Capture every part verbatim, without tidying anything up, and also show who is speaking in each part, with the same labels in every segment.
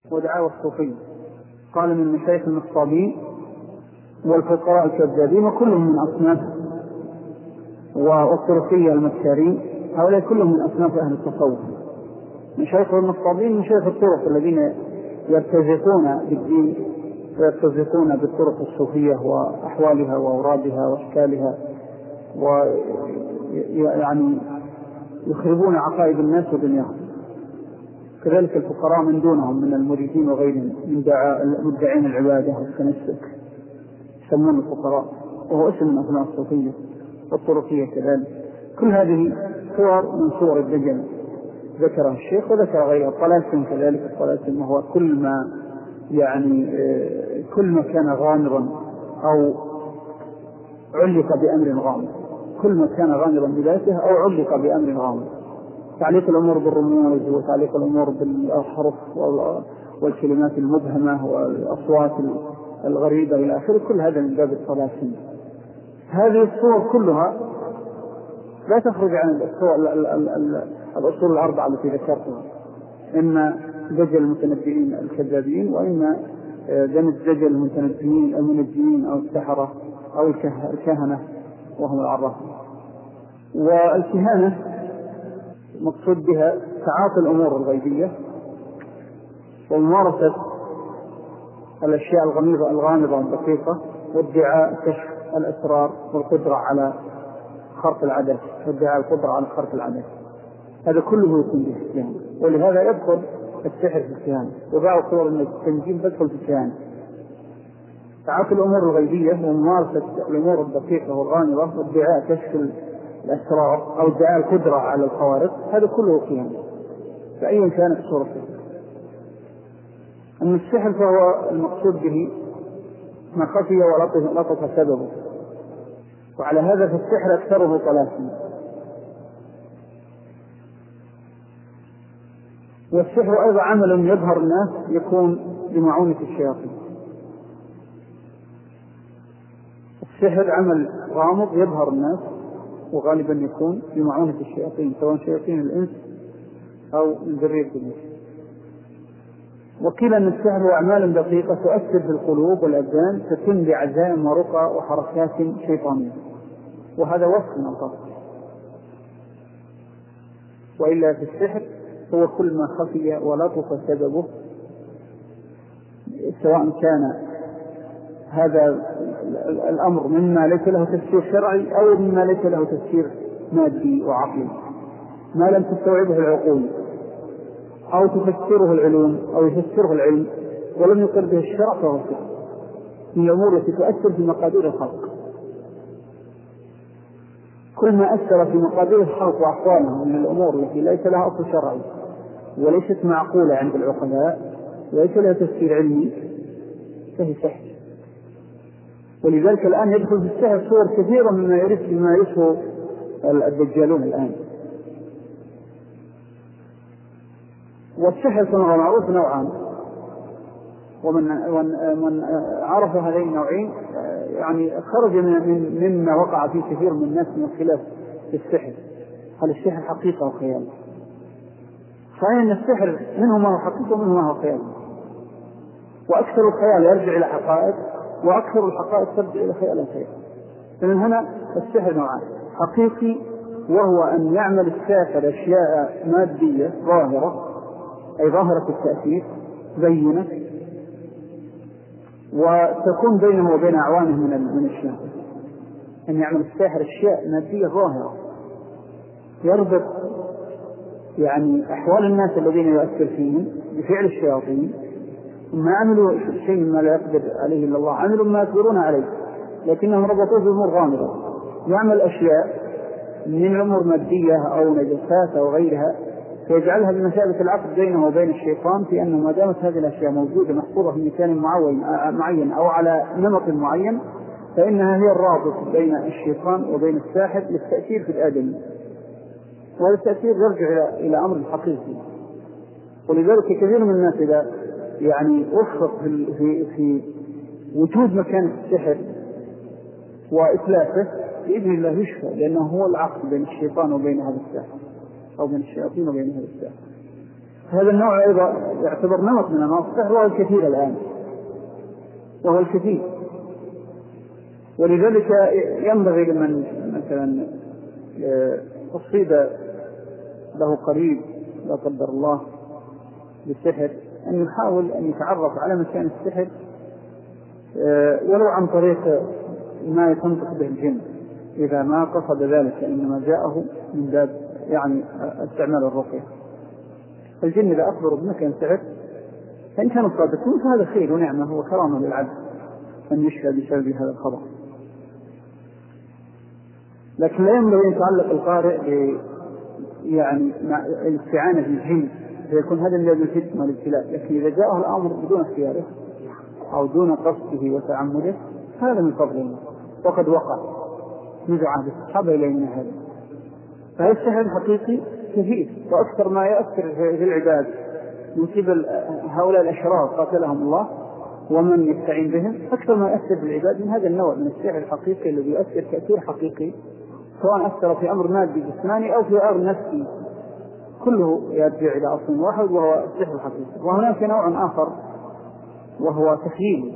Speaker 1: ودعاوى الصوفية. قال من مشايخ النصابين والفقراء الكذابين وكلهم من أصناف، والطرقية المكارين، هؤلاء كلهم من أصناف أهل التصوف. مشايخ النصابين مشايخ الطرق الذين يرتزقون بالدين ويرتزقون بالطرق الصوفية وأحوالها وأورادها وأشكالها، ويعني يخربون عقائد الناس ودنياهم. كذلك الفقراء من دونهم من المريدين وغيرهم من مدعين العبادة والتمسك يسمون الفقراء، وهو اسم من أسماء الصوفية والطرقية كذلك. كل هذه صور من صور الدجل ذكرها الشيخ وذكر غيره. الطلاسم كذلك، الطلاسم وهو كل ما يعني كل ما كان غامضا أو علق بأمر غامض، كل ما كان غامضا بذاته أو علق بأمر غامض. تعليق الأمور بالرموز وتعليق الأمور بالحرف والكلمات المبهمة والأصوات الغريبة إلى آخره، كل هذا من باب الطلاسم. هذه الصور كلها لا تخرج عن الأصول الأربعة التي ذكرتها، إما دجل المتنبئين الكذابين، وإما دم الدجل المتنبئين المنجمين أو السحرة أو الكهنة وهم العرافة. والكهانة مقصود بها تعاطي الأمور الغيبية وممارسة الأشياء الغامضة الغامضة والدقيقة، وادعاء كشف الأسرار والقدرة على خرق العدد، وادعاء القدرة على خرق العدد. هذا كله يكون به الكهانة، ولهذا يدخل السحر في الكهانة، وبعض صور التنجيم تدخل في الكهانة. تعاطي الأمور الغيبية وممارسة الأمور الدقيقة والغامضة وادعاء كشف الأسرار أو ادعاء القدرة على الخوارق، هذا كله كهانة فأيا كانت صورته. أما السحر فهو المقصود به ما خفي ولطف سببه، وعلى هذا فالسحر أكثره طلاسم. والسحر أيضا عمل يظهر الناس يكون بمعونة الشياطين. السحر عمل غامض يظهر الناس وغالبا يكون بمعونة الشياطين، سواء شياطين الإنس أو من ذرية الإنس. وقيل أن السحر هو أعمال دقيقة تؤثر في القلوب والأبدان، تتم بعزائم ورقى وحركات شيطانية، وهذا وصف من القصد. وإلا في السحر هو كل ما خفي ولطف سببه، سواء كان هذا الأمر مما ليس له تفسير شرعي أو مما ليس له تفسير مادي وعقلي، ما لم تستوعبه العقول أو تفسره العلوم أو يفسره العلم ولم يقر به الشرع، فهو سحر من الأمور التي تؤثر في مقادير الخلق. كل ما أثر في مقادير الخلق وأحوالهم من الأمور التي ليس لها أصل شرعي وليست معقولة عند العقلاء وليس لها تفسير علمي فهي سحر. ولذلك الآن يدخل في السحر صور كثيرة مما يرث بما يرثه الدجالون الآن. والسحر كما معروف نوعان، ومن من عرف هذين النوعين يعني خرج من مما وقع فيه كثير من الناس من الخلاف في السحر، هل السحر حقيقة أو خيال؟ صحيح أن السحر منه ما هو حقيقة ومنه ما هو خيال، وأكثر الخيال يرجع إلى حقائق وأكثر الحقائق ترجع إلى خيال الخيال. فمن هنا السحر نوعان: حقيقي وهو أن يعمل الساحر أشياء مادية ظاهرة أي ظاهرة التأثير بينة، وتكون بينه وبين أعوانه من من الشياطين. أن يعمل الساحر أشياء مادية ظاهرة يربط يعني أحوال الناس الذين يؤثر فيهم بفعل الشياطين، ما عملوا شيء مما لا يقدر عليه إلا الله، عملوا ما يقدرون عليه لكنهم ربطوه بأمور غامضة. يعمل أشياء من الأمور مادية أو نجاسات أو غيرها فيجعلها بمثابة العقد بينه وبين الشيطان، في أنه ما دامت هذه الأشياء موجودة محفوظة في مكان معين أو على نمط معين فإنها هي الرابط بين الشيطان وبين الساحر للتأثير في الآدمي، وهذا التأثير يرجع إلى أمر حقيقي. ولذلك كثير من الناس إذا يعني وفق في, في, في وجود مكان السحر وإتلافه بإذن الله يشفى، لأنه هو العقد بين الشيطان وبين هذا الساحر أو بين الشياطين وبين هذا الساحر. هذا النوع أيضا يعتبر نمط من أنواع السحر، وهو الكثير الآن، وهو الكثير. ولذلك ينبغي لمن مثلا أصيب له قريب لا قدر الله بالسحر أن يحاول أن يتعرف على مكان السحر ولو عن طريق ما يتنطق به الجن، إذا ما قصد ذلك إنما جاءه من باب يعني استعمال الرقية. الجن إذا أخبروا بمكان السحر فإن كانوا صادقون فهذا خير ونعمة وكرامة للعبد أن يشفى بسبب هذا الخبر. لكن لا ينبغي أن يتعلق القارئ ب يعني مع الاستعانة بالجن فيكون هذا الذي الفتنة والابتلاء. لكن إذا جاءه الأمر بدون اختياره أو دون قصده وتعمده هذا من فضل الله، وقد وقع منذ عهد الصحابة إلى يومنا هذا. فهذا السحر الحقيقي كثير، وأكثر ما يؤثر في العباد من قبل هؤلاء الأشرار قاتلهم الله ومن يستعين بهم، أكثر ما يؤثر في العباد من هذا النوع من السحر الحقيقي الذي يؤثر تأثير حقيقي، سواء أثر في أمر مادي جسماني أو في أمر نفسي، كله يرجع إلى أصل واحد وهو السحر الحقيقي. وهناك نوع آخر وهو تخييل،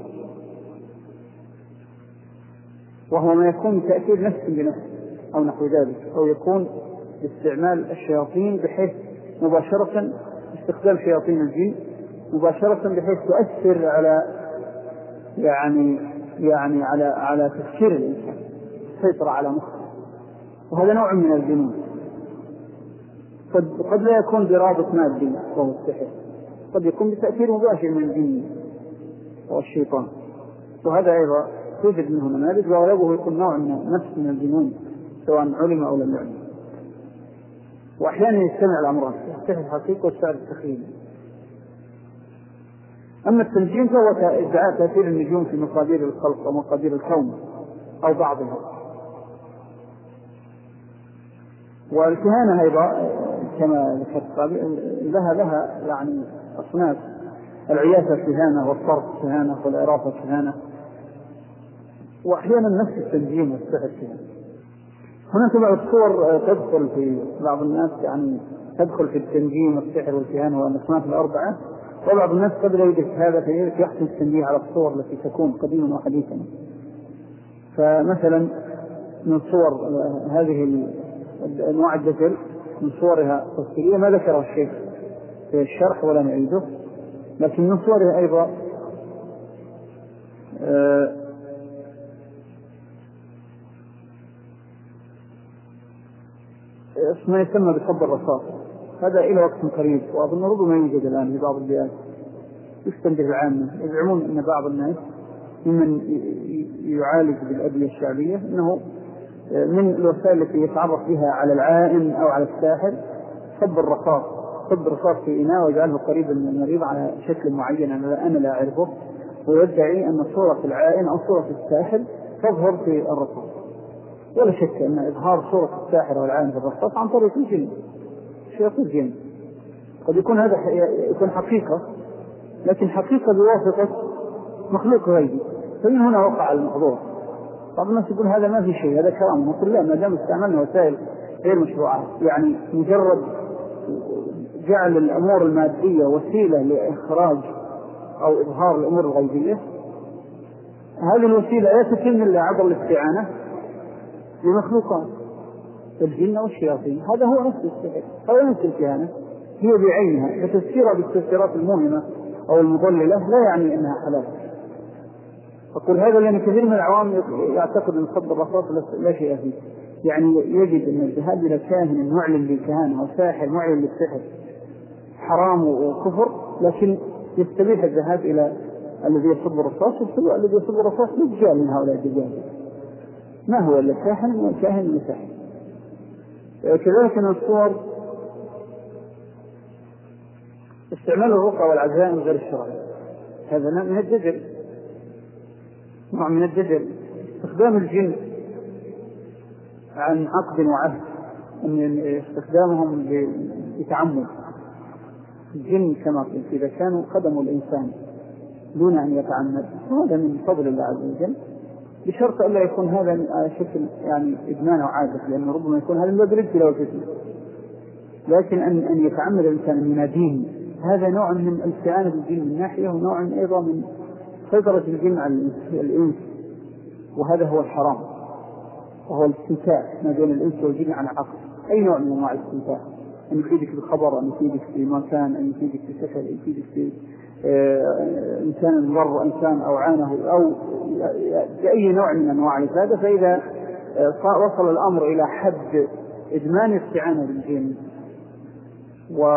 Speaker 1: وهو ما يكون تأثير نفس بنفس أو نحو ذلك، أو يكون باستعمال الشياطين بحيث مباشرة استخدام شياطين الجن مباشرة بحيث تؤثر على يعني يعني على على تفكير الإنسان، تسيطر على مخه. وهذا نوع من الجنون، قد قد لا يكون برابط مادي وهو السحر، قد يكون بتأثير مباشر من الجن والشيطان، وهذا أيضا توجد منه نماذج، وغالبه يكون نوع من نفس من الجنون سواء علم أو لم يعلم. وأحيانا يجتمع الأمران، السحر الحقيقي والسحر التخيلي. أما التنجيم فهو ادعاء تأثير النجوم في مقادير الخلق أو مقادير الكون أو بعضها. والكهانة أيضا كما ذكرت لها لها يعني أصناف، العياثة كهانة، والصرف كهانة، والعرافة كهانة، وأحيانا نفس التنجيم والسحر كهانة. هناك بعض الصور تدخل في بعض الناس يعني تدخل في التنجيم والسحر والكهانة والأصناف الأربعة، وبعض الناس قد لا يدرك هذا فيدرك يحسن التنبيه على الصور التي تكون قديما وحديثا. فمثلا من صور هذه أنواع الدجل من صورها التفسيرية ما ذكره الشيخ في الشرح ولا نعيده، لكن من صورها أيضا ما يسمى بصب الرصاص، هذا إلى وقت قريب وأظن ربما يوجد الآن في بعض البلاد يستنبه العامة. يزعمون أن بعض الناس ممن يعالج بالأدوية الشعبية أنه من الوسائل التي يتعرف بها على العائن أو على الساحر صب الرصاص، صب الرصاص في إناء ويجعله قريبا من المريض على شكل معين أنا لا أعرفه، ويدعي أن صورة العائن أو صورة الساحر تظهر في الرصاص. ولا شك أن إظهار صورة الساحر والعائن في الرصاص عن طريق الجن، شياطين الجن. قد يكون هذا يكون حقيقة، لكن حقيقة بواسطة مخلوق غيبي، فمن هنا وقع الموضوع. بعض الناس يقول هذا ما في شيء، هذا كلام. نقول لا، ما دام استعملنا وسائل غير مشروعة، يعني مجرد جعل الأمور المادية وسيلة لإخراج أو إظهار الأمور الغيبية، هذه الوسيلة لا تتم إلا عبر الاستعانة بمخلوقات الجن والشياطين. هذا هو نفس السحر، هذا نفس الكهانة، هي بعينها. فتفسيرها بالتفسيرات الموهمة أو المضللة لا يعني أنها حلال. أقول هذا لأن كثير من العوام يعتقد أن صب الرصاص لا شيء فيه، يعني يجد أن الذهاب إلى كاهن معلن للكهانة أو ساحر معلن للسحر حرام وكفر، لكن يستبيح الذهاب إلى الذي يصب الرصاص، الذي يصب الرصاص دجال من هؤلاء الدجال، ما هو إلا كاهن وكاهن وساحر. كذلك من الصور استعمال الرقى والعزائم غير الشرعي، هذا من الدجل، نوع من الدجل. استخدام الجن عن عقد وعهد، أن استخدامهم بتعمد. الجن كما قلت إذا كانوا خدموا الإنسان دون أن يتعمد هذا من فضل الله عز وجل، بشرط أن لا يكون هذا على شكل يعني إدمان أو عادة، لأنه ربما يكون هذا المدرج لو فتنة. لكن أن أن يتعمد الإنسان أن يناديه هذا نوع من الاستعانة بالجن من ناحية، ونوع أيضا من سيطرة الجن على الإنس، وهذا هو الحرام، وهو الاستمتاع ما بين الإنس والجن على عقل. أي نوع من أنواع الاستمتاع، أن يفيدك بالخبر، أن يفيدك في مكان، أن يفيدك في سحر، أن يفيدك في آه إنسان ضر إنسان أو عانه، أو بأي نوع من أنواع الإفادة. فإذا آه وصل الأمر إلى حد إدمان الاستعانة بالجن و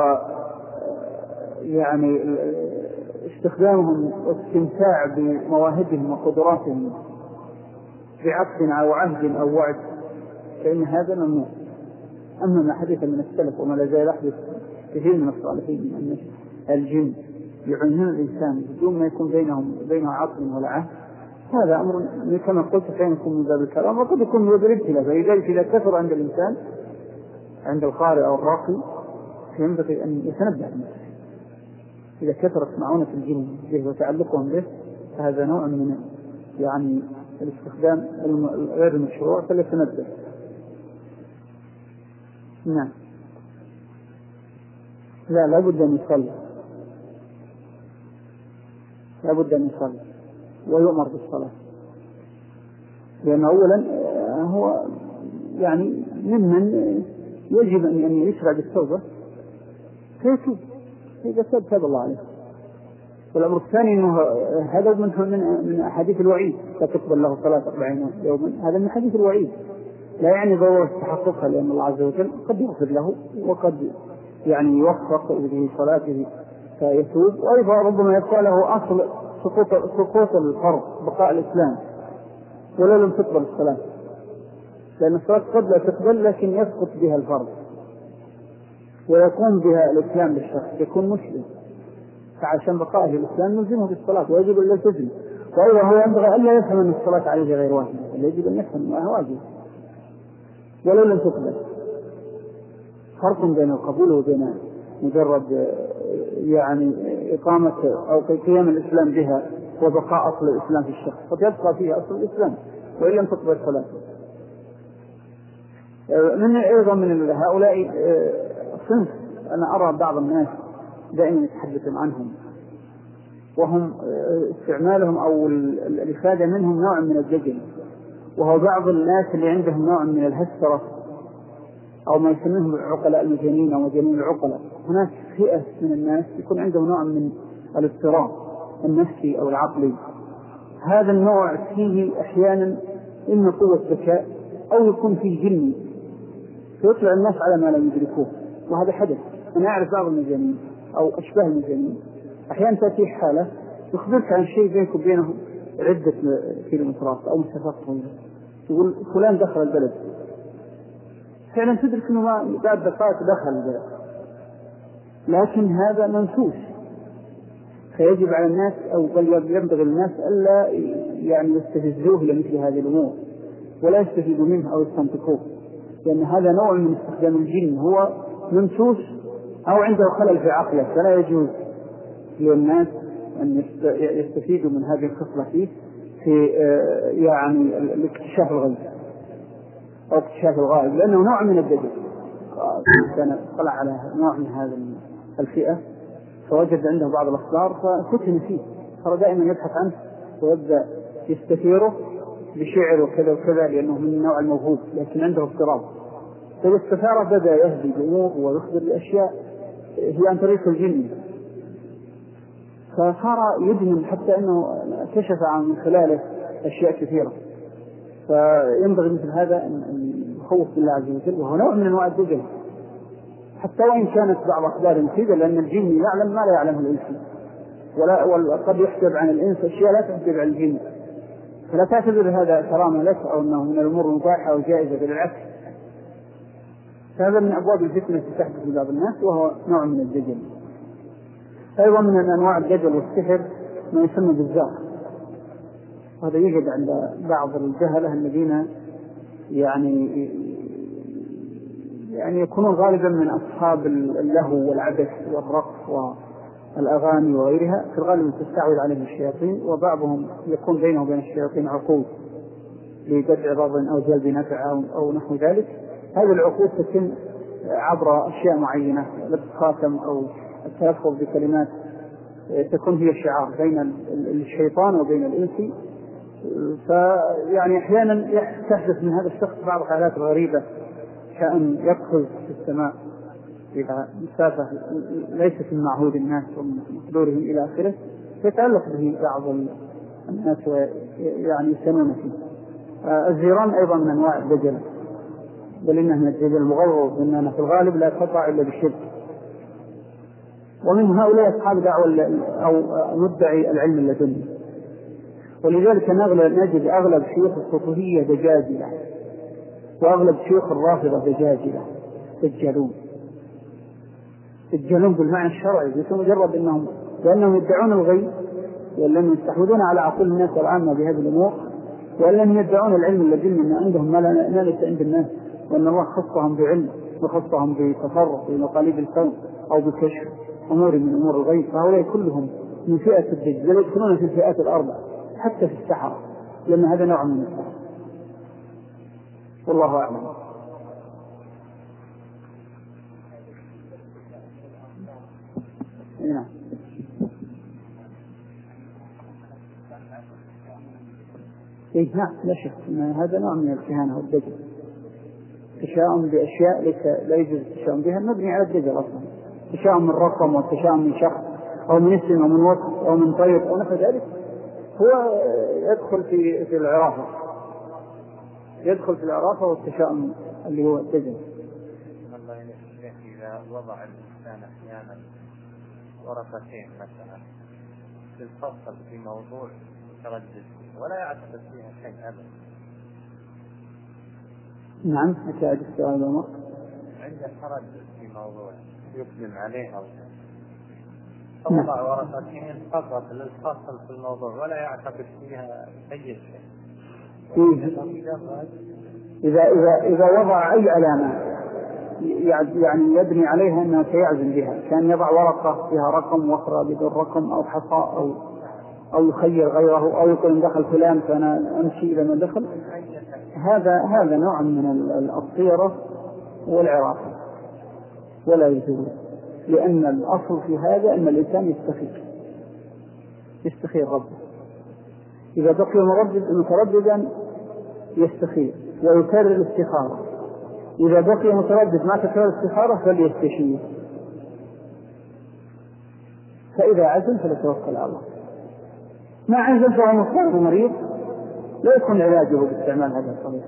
Speaker 1: يعني استخدامهم واستمتاع بمواهبهم وقدراتهم بعقد أو عهد أو وعد، فإن هذا ممنوع. أما ما حدث من السلف وما لا زال يحدث كثير من الصالحين من أن الجن يعينون الإنسان بدون ما يكون بينهم بينه عقد ولا عهد، هذا أمر كما قلت كان يكون من باب الكلام، وقد يكون من باب الابتلاء. فلذلك إذا كثر عند الإنسان، عند القارئ أو الراقي، ينبغي أن يتنبه منه. إذا كثرت معونة الجن به وتعلقهم به، فهذا نوع من يعني الاستخدام غير المشروع، فليتنبه. نعم. لا لابد أن يصلي، لابد أن يصلي ويؤمر بالصلاة، لأن أولا هو يعني ممن يجب أن يشرع بالتوبة فيتوب إذا تاب تاب الله عليه. والأمر الثاني أنه هذا من من أحاديث الوعيد، لا تقبل له صلاة أربعين يوما، هذا من حديث الوعيد، لا يعني ضرورة تحققها، لأن الله عز وجل قد يغفر له وقد يعني يوفق به صلاته فيتوب، وأيضا ربما يبقى له أصل سقوط سقوط الفرض بقاء الإسلام ولا لم تقبل الصلاة، لأن الصلاة قد لا تقبل لكن يسقط بها الفرض ويقوم بها الإسلام للشخص، يكون مسلم، فعشان بقائه الإسلام نلزمه بالصلاة ويجب أن لا تزل. وأيضا هو ينبغي أن لا يفهم أن الصلاة عليه غير واجبة، يجب أن يفهم أنها واجبة ولو لم تقبل. فرق بين القبول وبين مجرد يعني إقامة أو قيام الإسلام بها وبقاء أصل الإسلام في الشخص، قد يبقى فيها أصل الإسلام وإن لم تقبل صلاته. من أيضا من هؤلاء صنف أنا أرى بعض الناس دائما يتحدثون عنهم، وهم استعمالهم أو الإفادة منهم نوع من الدجل، وهو بعض الناس اللي عندهم نوع من الهسرة أو ما يسمونهم العقلاء المجانين أو مجانين العقلاء. هناك فئة من الناس يكون عندهم نوع من الاضطراب النفسي أو العقلي، هذا النوع فيه أحيانا إما قوة ذكاء أو يكون فيه جني فيطلع الناس على ما لا يدركوه، وهذا حدث. أنا أعرف بعض المجانين أو أشباه المجانين أحيانا تأتي حالة يخبرك عن شيء بينك وبينه عدة كيلومترات أو مسافات طويلة، يقول فلان دخل البلد، فعلا تدرك أنه ما بعد دقائق دخل البلد، لكن هذا منسوس. فيجب على الناس أو بل ينبغي الناس ألا يعني يستفزوه لمثل هذه الأمور ولا يستفيدوا منه أو يستنطقوه، لأن هذا نوع من استخدام الجن، هو منسوس أو عنده خلل في عقله، فلا يجوز للناس أن يستفيدوا من هذه الخصلة فيه في يعني الاكتشاف الغيب أو اكتشاف الغائب، لأنه نوع من الدجل. كان طلع على نوع من هذه الفئة فوجد عنده بعض الأخبار ففتن فيه، صار دائما يبحث عنه ويبدأ يستثيره بشعر وكذا وكذا، لأنه من النوع الموهوب لكن عنده اضطراب. فباستثارة بدأ يهدي بأمور ويخبر بأشياء هي عن طريق الجن، فصار يدمن حتى أنه كشف عن من خلاله أشياء كثيرة. فينبغي مثل هذا أن يخوف بالله عز وجل، وهو نوع من أنواع الدجل، حتى وإن كانت بعض أخبار مفيدة، لأن الجن يعلم ما لا يعلمه الإنس، ولا وقد يحجب عن الإنس أشياء لا تحجب عن الجن، فلا تعتبر هذا كرامة لك أو أنه من الأمور المباحة أو جائزة، بالعكس هذا من أبواب الفتنة التي تحدث لبعض الناس، وهو نوع من الدجل. أيضا من أنواع الدجل والسحر ما يسمى بالزاق، هذا يوجد عند بعض الجهلة الذين يعني يعني يكونون غالبا من أصحاب اللهو والعبث والرقص والأغاني وغيرها، في الغالب تستعوذ عليهم الشياطين، وبعضهم يكون بينه وبين الشياطين عقود لدفع ضر أو جلب نفع أو نحو ذلك. هذه العقود تتم عبر أشياء معينة، لبس خاتم أو التلفظ بكلمات تكون هي شعار بين الشيطان وبين الإنس. فيعني أحيانا تحدث من هذا الشخص بعض الحالات الغريبة، كأن يقفز في السماء إلى مسافة ليست من معهود الناس ومن مقدورهم إلى آخره، يتعلق به بعض الناس ويعني يسمون فيه. الزيران أيضا من أنواع الدجل، بل إنه من الدجل المغرض، لأنه في الغالب لا يقطع إلا بالشرك. ومن هؤلاء أصحاب دعوة أو مدعي العلم اللدني، ولذلك نجد أغلب شيوخ الصوفية دجاجلة، وأغلب شيوخ الرافضة دجاجلة دجالون. دجالون بالمعنى الشرعي، ليس مجرد أنهم لأنهم يدعون الغيب ولأنهم يستحوذون على عقول الناس العامة بهذه الأمور، ولأنهم يدعون العلم اللدني أن عندهم ما ليس عند الناس، وأن الله خصهم بعلم وخصهم بتصرف في مقاليد الكون أو بكشف أمور من أمور الغيب. فهؤلاء كلهم من فئة الدجال، يدخلون في الفئات الأربع حتى في السحرة، لأن هذا نوع من السحر. والله أعلم. نعم. إيه نعم، لا شك أن هذا نوع من الكهانة والدجل، تشاؤم بأشياء ليس لا يجوز التشاؤم بها، مبني على الدجل أصلا. تشاؤم من رقم والتشاؤم من شخص أو من اسم أو من وصف أو من طيب أو نحو ذلك، هو يدخل في في العرافة، يدخل في العرافة والتشاؤم اللي هو الدجل.
Speaker 2: الله ينفع إذا وضع الإنسان أحيانا ورقتين مثلا في الفصل في موضوع تردد ولا يعتقد فيها شيء أبدا.
Speaker 1: نعم، أكاد السؤال عمر.
Speaker 2: عنده تردد في موضوع يقدم عليه أو وضع ورقتين فقط للفصل في الموضوع ولا يعتقد فيها أي شيء.
Speaker 1: إذا إذا إذا وضع أي علامة يعني يبني عليها أنه سيعزم بها، كان يضع ورقة فيها رقم وأخرى بدون رقم أو حصى أو أو يخير غيره أو يقول إن دخل فلان فأنا أمشي إلى من دخل، هذا هذا نوع من الطيرة والعرافة ولا يجوز، لأن الأصل في هذا أن الإنسان يستخير يستخير ربه. إذا بقي مردد مترددا يستخير ويكرر الاستخارة، إذا بقي متردد ما تكرر الاستخارة فليستشير، فإذا عزم فليتوكل على الله. ما عزم فهو مضطر مريض لا يكون علاجه باستعمال هذه الطريقة،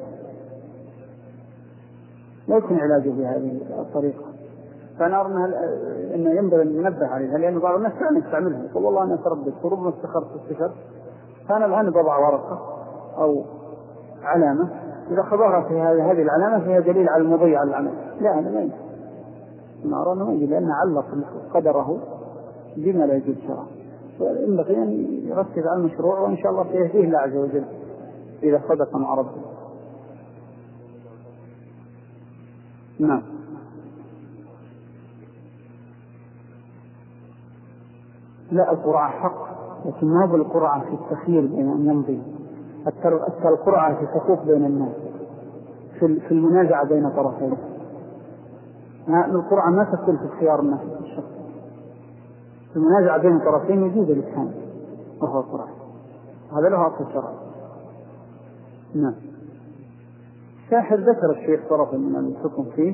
Speaker 1: لا يكون علاجه بهذه الطريقة. فأنا أرى أنه ينبغي أن ننبه عليها، لأن بعض الناس فعلا يستعملها، يقول والله أنا أتردد فربما استخرت استخرت، فأنا الآن بضع ورقة أو علامة، إذا خبرت في هذه العلامة فيها دليل على المضي على العمل. لا، أنا ما يجب، أنا أرى أنه ما يجب، لأن علق قدره بما لا يجب شرعا. فينبغي أن يركز على المشروع، وإن شاء الله سيهديه الله عز وجل إذا صدق مع ربه. نعم. لا، القرعة حق، لكن ما هو القرعة في التخيير بين أن يمضي، أكثر القرعة في الحقوق بين الناس، في المنازعة بين طرفين. القرعة ما تكون في خيار الناس الشخص، في المنازعة بين طرفين يجوز الإسهام وهو القرعة، هذا له أصل شرعي. نعم. ساحر ذكر الشيخ طرفا من الحكم فيه،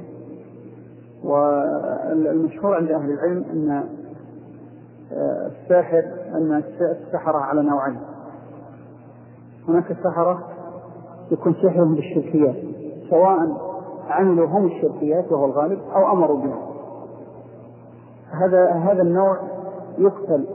Speaker 1: والمشهور عند أهل العلم أن الساحر أن السحرة على نوعين. هناك السحرة يكون سحرهم بالشركيات، سواء عملوا هم الشركيات وهو الغالب أو أمروا بها، هذا هذا النوع يقتل،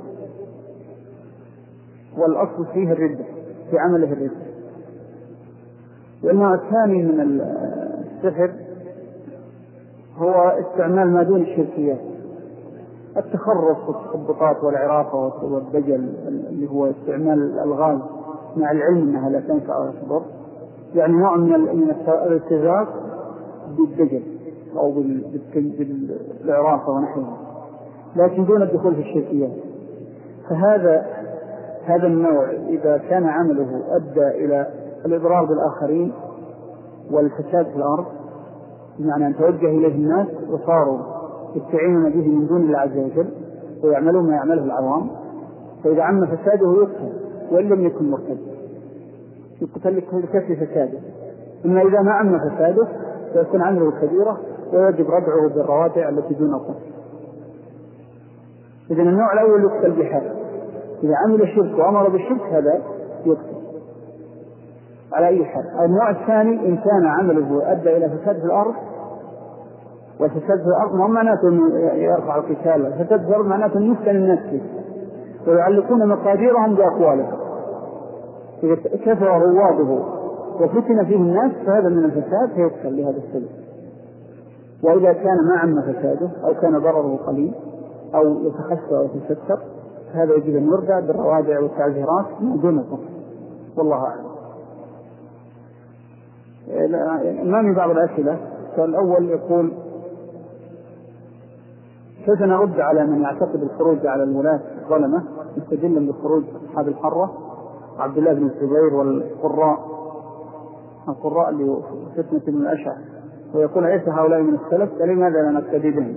Speaker 1: والأصل فيه الردة، في عمله الردة. والنوع الثاني من السحر هو استعمال ما دون الشركيات، التخرص والتخبطات والعرافة والدجل، اللي هو استعمال الألغاز مع العلم أنها لا تنفع ولا تضر، يعني نوع من الالتزاق بالدجل أو بالعرافة ونحوها، لكن دون الدخول في الشركيات. فهذا هذا النوع إذا كان عمله أدى إلى الإضرار بالآخرين والفساد في الأرض، بمعنى أن توجه إليه الناس وصاروا يستعينون به من دون الله عز وجل، ويعملون ما يعمله العوام، فإذا عم فساده يقتل وإن لم يكن مرتد، يقتل لكثر فساده. إما إذا ما عم فساده فيكون عمله كبيرة ويجب ردعه بالروادع التي دون القتل. إذن النوع الأول يقتل بحال، إذا عمل شرك وأمر بالشرك هذا يقتل على أي حال. النوع الثاني إن كان عمله أدى إلى فساد في الأرض، والفساد في الأرض ما معناته يرفع القتال، الفساد في الأرض معناته يفتن الناس فيه ويعلقون مقاديرهم بأقوالهم، إذا كثر رواده وفتن فيه الناس فهذا من الفساد فيقتل لهذا السبب. وإذا كان ما عم فساده أو كان ضرره قليل أو يتخفى ويتستر فهذا يجب أن يردع بالروادع والتعزيرات من دون القتل، والله أعلم. أمامي بعض الأسئلة. السؤال الأول يقول: كيف نرد على من يعتقد الخروج على الولاة الظلمة مستدلا بخروج أصحاب الحرة عبد الله بن الزبير والقراء القراء اللي فتنة من الأشعر، ويقول: ليس هؤلاء من السلف فلماذا لا نقتدي بهم؟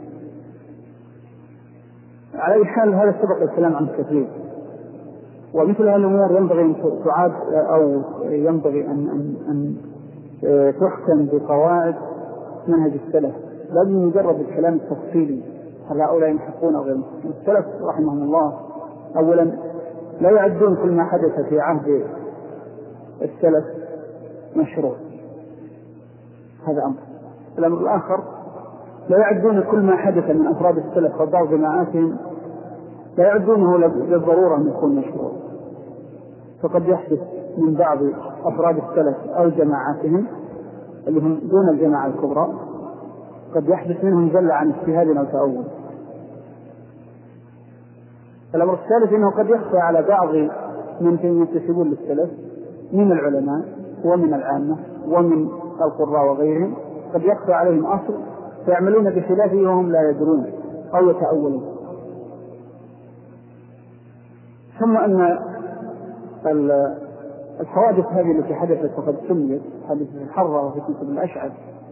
Speaker 1: على أي حال هذا سبق الكلام عن كثير، ومثل هذه الأمور ينبغي أن تعاد أو ينبغي أن, أن, أن تحكم بقواعد منهج السلف، لا بمجرد الكلام التفصيلي هل هؤلاء يحقون أو غيرهم. السلف رحمهم الله أولا لا يعدون كل ما حدث في عهد السلف مشروع، هذا أمر. الأمر الآخر لا يعدون كل ما حدث من أفراد السلف وبعض جماعاتهم لا يعدونه بالضرورة أن يكون مشروع، فقد يحدث من بعض أفراد السلف أو جماعاتهم اللي هم دون الجماعة الكبرى قد يحدث منهم زل عن اجتهاد أو تأول. الأمر الثالث أنه قد يخفى على بعض من ينتسبون للسلف من العلماء ومن العامة ومن القراء وغيرهم، قد يخفى عليهم أصل فيعملون بخلافه وهم لا يدرون أو يتأولون. ثم أن الحوادث هذه التي حدثت وقد سميت حادثة الحرة وفتنة بن الأشعر،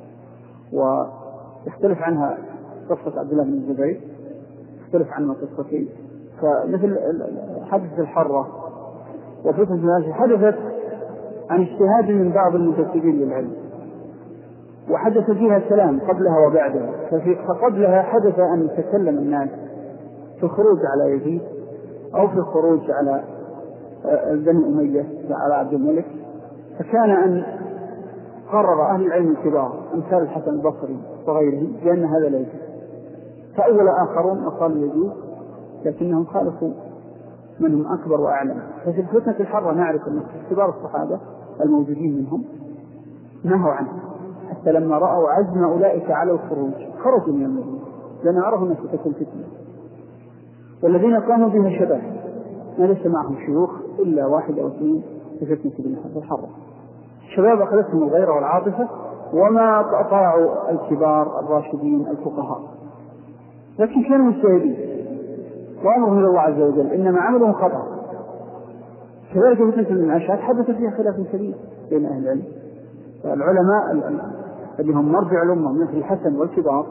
Speaker 1: ويختلف عنها قصة عبد الله بن الزبير، يختلف عنها قصتين، فمثل حادثة الحرة وفتنة بن الأشعر حدثت عن اجتهاد من بعض المنتسبين للعلم، وحدث فيها كلام قبلها وبعدها. فقبلها حدث أن يتكلم الناس في الخروج على يزيد أو في الخروج على بني أمية على عبد الملك، فكان أن قرر أهل العلم الكبار أمثال الحسن البصري وغيرهم بأن هذا لا يجوز، فأول آخرون وقالوا يجوز لكنهم خالفوا من هم أكبر وأعلم. ففي الفتنة الحرة نعرف أن كبار الصحابة الموجودين منهم نهوا عنه، حتى لما رأوا عزم أولئك على الخروج خرجوا من المدينة لأن عرفوا أن ستكون فتنة، والذين قاموا بها شباب ما ليس معهم شيوخ إلا واحد أو اثنين في فتنة بن الحرة، شباب أخذتهم الغيرة والعاطفة وما أطاعوا الكبار الراشدين الفقهاء، لكن كانوا مجتهدين وأمرهم إلى الله عز وجل، إنما عملهم خطأ. كذلك فتنة بن الأشعر حدث فيها خلاف كبير بين أهل العلم، العلماء اللي هم مرجع الأمة مثل الحسن والكبار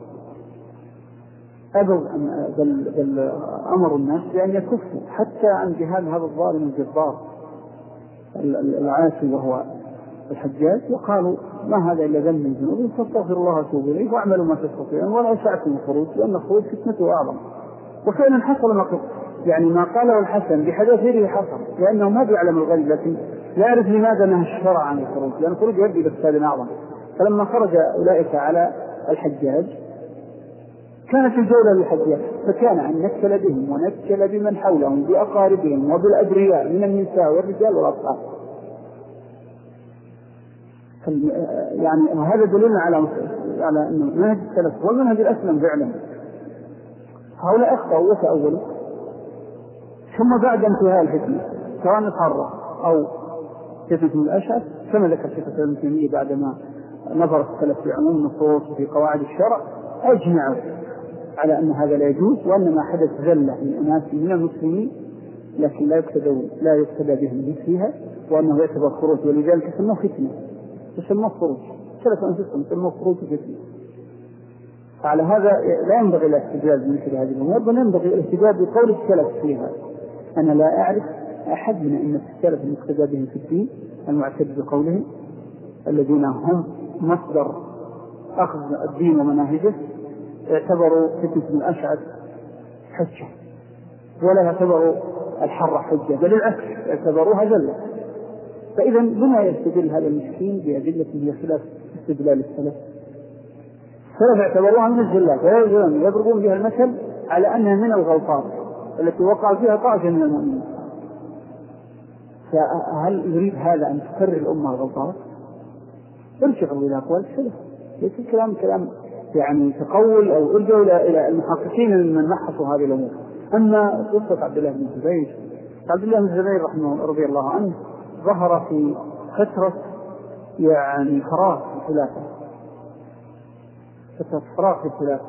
Speaker 1: أبغ بل, بل أمر الناس بأن يكفوا حتى عن جهاد هذا الظالم الجبار العاسي وهو الحجاج، وقالوا ما هذا إلا ذنب من ذنوب فاستغفر الله وتوبوا إليه واعملوا ما تستطيعون ولا يسعكم الخروج لأن الخروج فتنته أعظم. وفعلا حصل ما يعني ما قاله الحسن بحذافيره حصل، لأنه ما بيعلم الغيب لكن لا يعرف لماذا نهى الشرع عن الخروج، لأن الخروج يؤدي إلى فساد أعظم. فلما خرج أولئك على الحجاج كانت الجولة للحجاج، فكان أن نكل بهم ونكل بمن حولهم بأقاربهم وبالأبرياء من النساء والرجال والأطفال. يعني هذا دليل على على أن منهج السلف هو المنهج الأسلم فعلا. هؤلاء أخطأوا وتأولوا، ثم بعد انتهاء الفتنة سواء الحرة أو فتنة من الأشعر كما ذكر شيخ الإسلام ابن تيمية بعدما نظر السلف في عموم النصوص وفي قواعد الشرع أجمعوا على أن هذا لا يجوز، وأن ما حدث ذلة من أناس من المسلمين لكن لا يقتدى لا يقتدى بهم فيها، وأنه يعتبر خروج، ولذلك سموه فتنة، يسموه خروج، ثلاث أنفسهم سموه خروج فتنة. على هذا لا ينبغي الاحتجاج بمثل هذه الأمور، بل ينبغي الاحتجاج بقول السلف فيها. أنا لا أعرف أحد من أئمة السلف المقتدى بهم في الدين المعتد بقولهم الذين هم مصدر أخذ الدين ومناهجه اعتبروا فتنة بن الأشعث حجة، ولا اعتبروا الحرة حجة، بل العكس اعتبروها ذلة. فإذا بما يستدل هذا المسكين بأدلة هي خلاف استدلال السلف؟ السلف اعتبروها من الزلات ويجب يضربون بها المثل على أنها من الغلطات التي وقع فيها طائفة من المؤمنين. فهل يريد هذا أن تكرر الأمة الغلطات؟ ارجعوا إلى أقوال السلف، ليس الكلام كلام يعني تقول أو ارجعوا إلى المحققين من محصوا هذه الأمور. أما قصة عبد الله بن الزبير، عبد الله بن الزبير رحمه رضي الله عنه ظهر في فترة يعني فراغ في الخلافة، فترة فراغ في الخلافة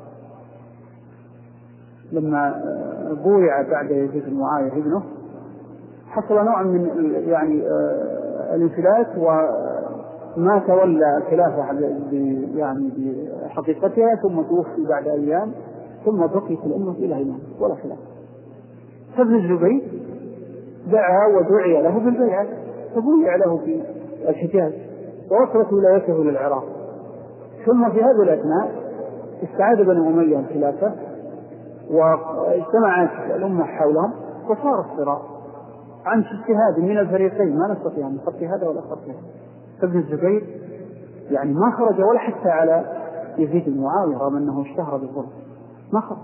Speaker 1: لما بويع بعد يزيد بن معاوية ابنه، حصل نوع من يعني الانفلات وما تولى الخلافة يعني بحقيقتها، ثم توفي بعد أيام، ثم بقيت الأمة إلى اليوم ولا خلاف. فابن الزبير دعا ودعي له بالبيعة، فبويع له في الحجاز ووصلت ولايته للعراق. ثم في هذا الأثناء استعاد بني أمية الخلافة واجتمعت الأمة حولهم، وصار الصراع عن اجتهاد من الفريقين، ما نستطيع أن نخطي هذا ولا نخطي هذا. فابن الزبير يعني ما خرج ولا حتى على يزيد بن معاوية رغم أنه اشتهر بالظلم، ما خرج،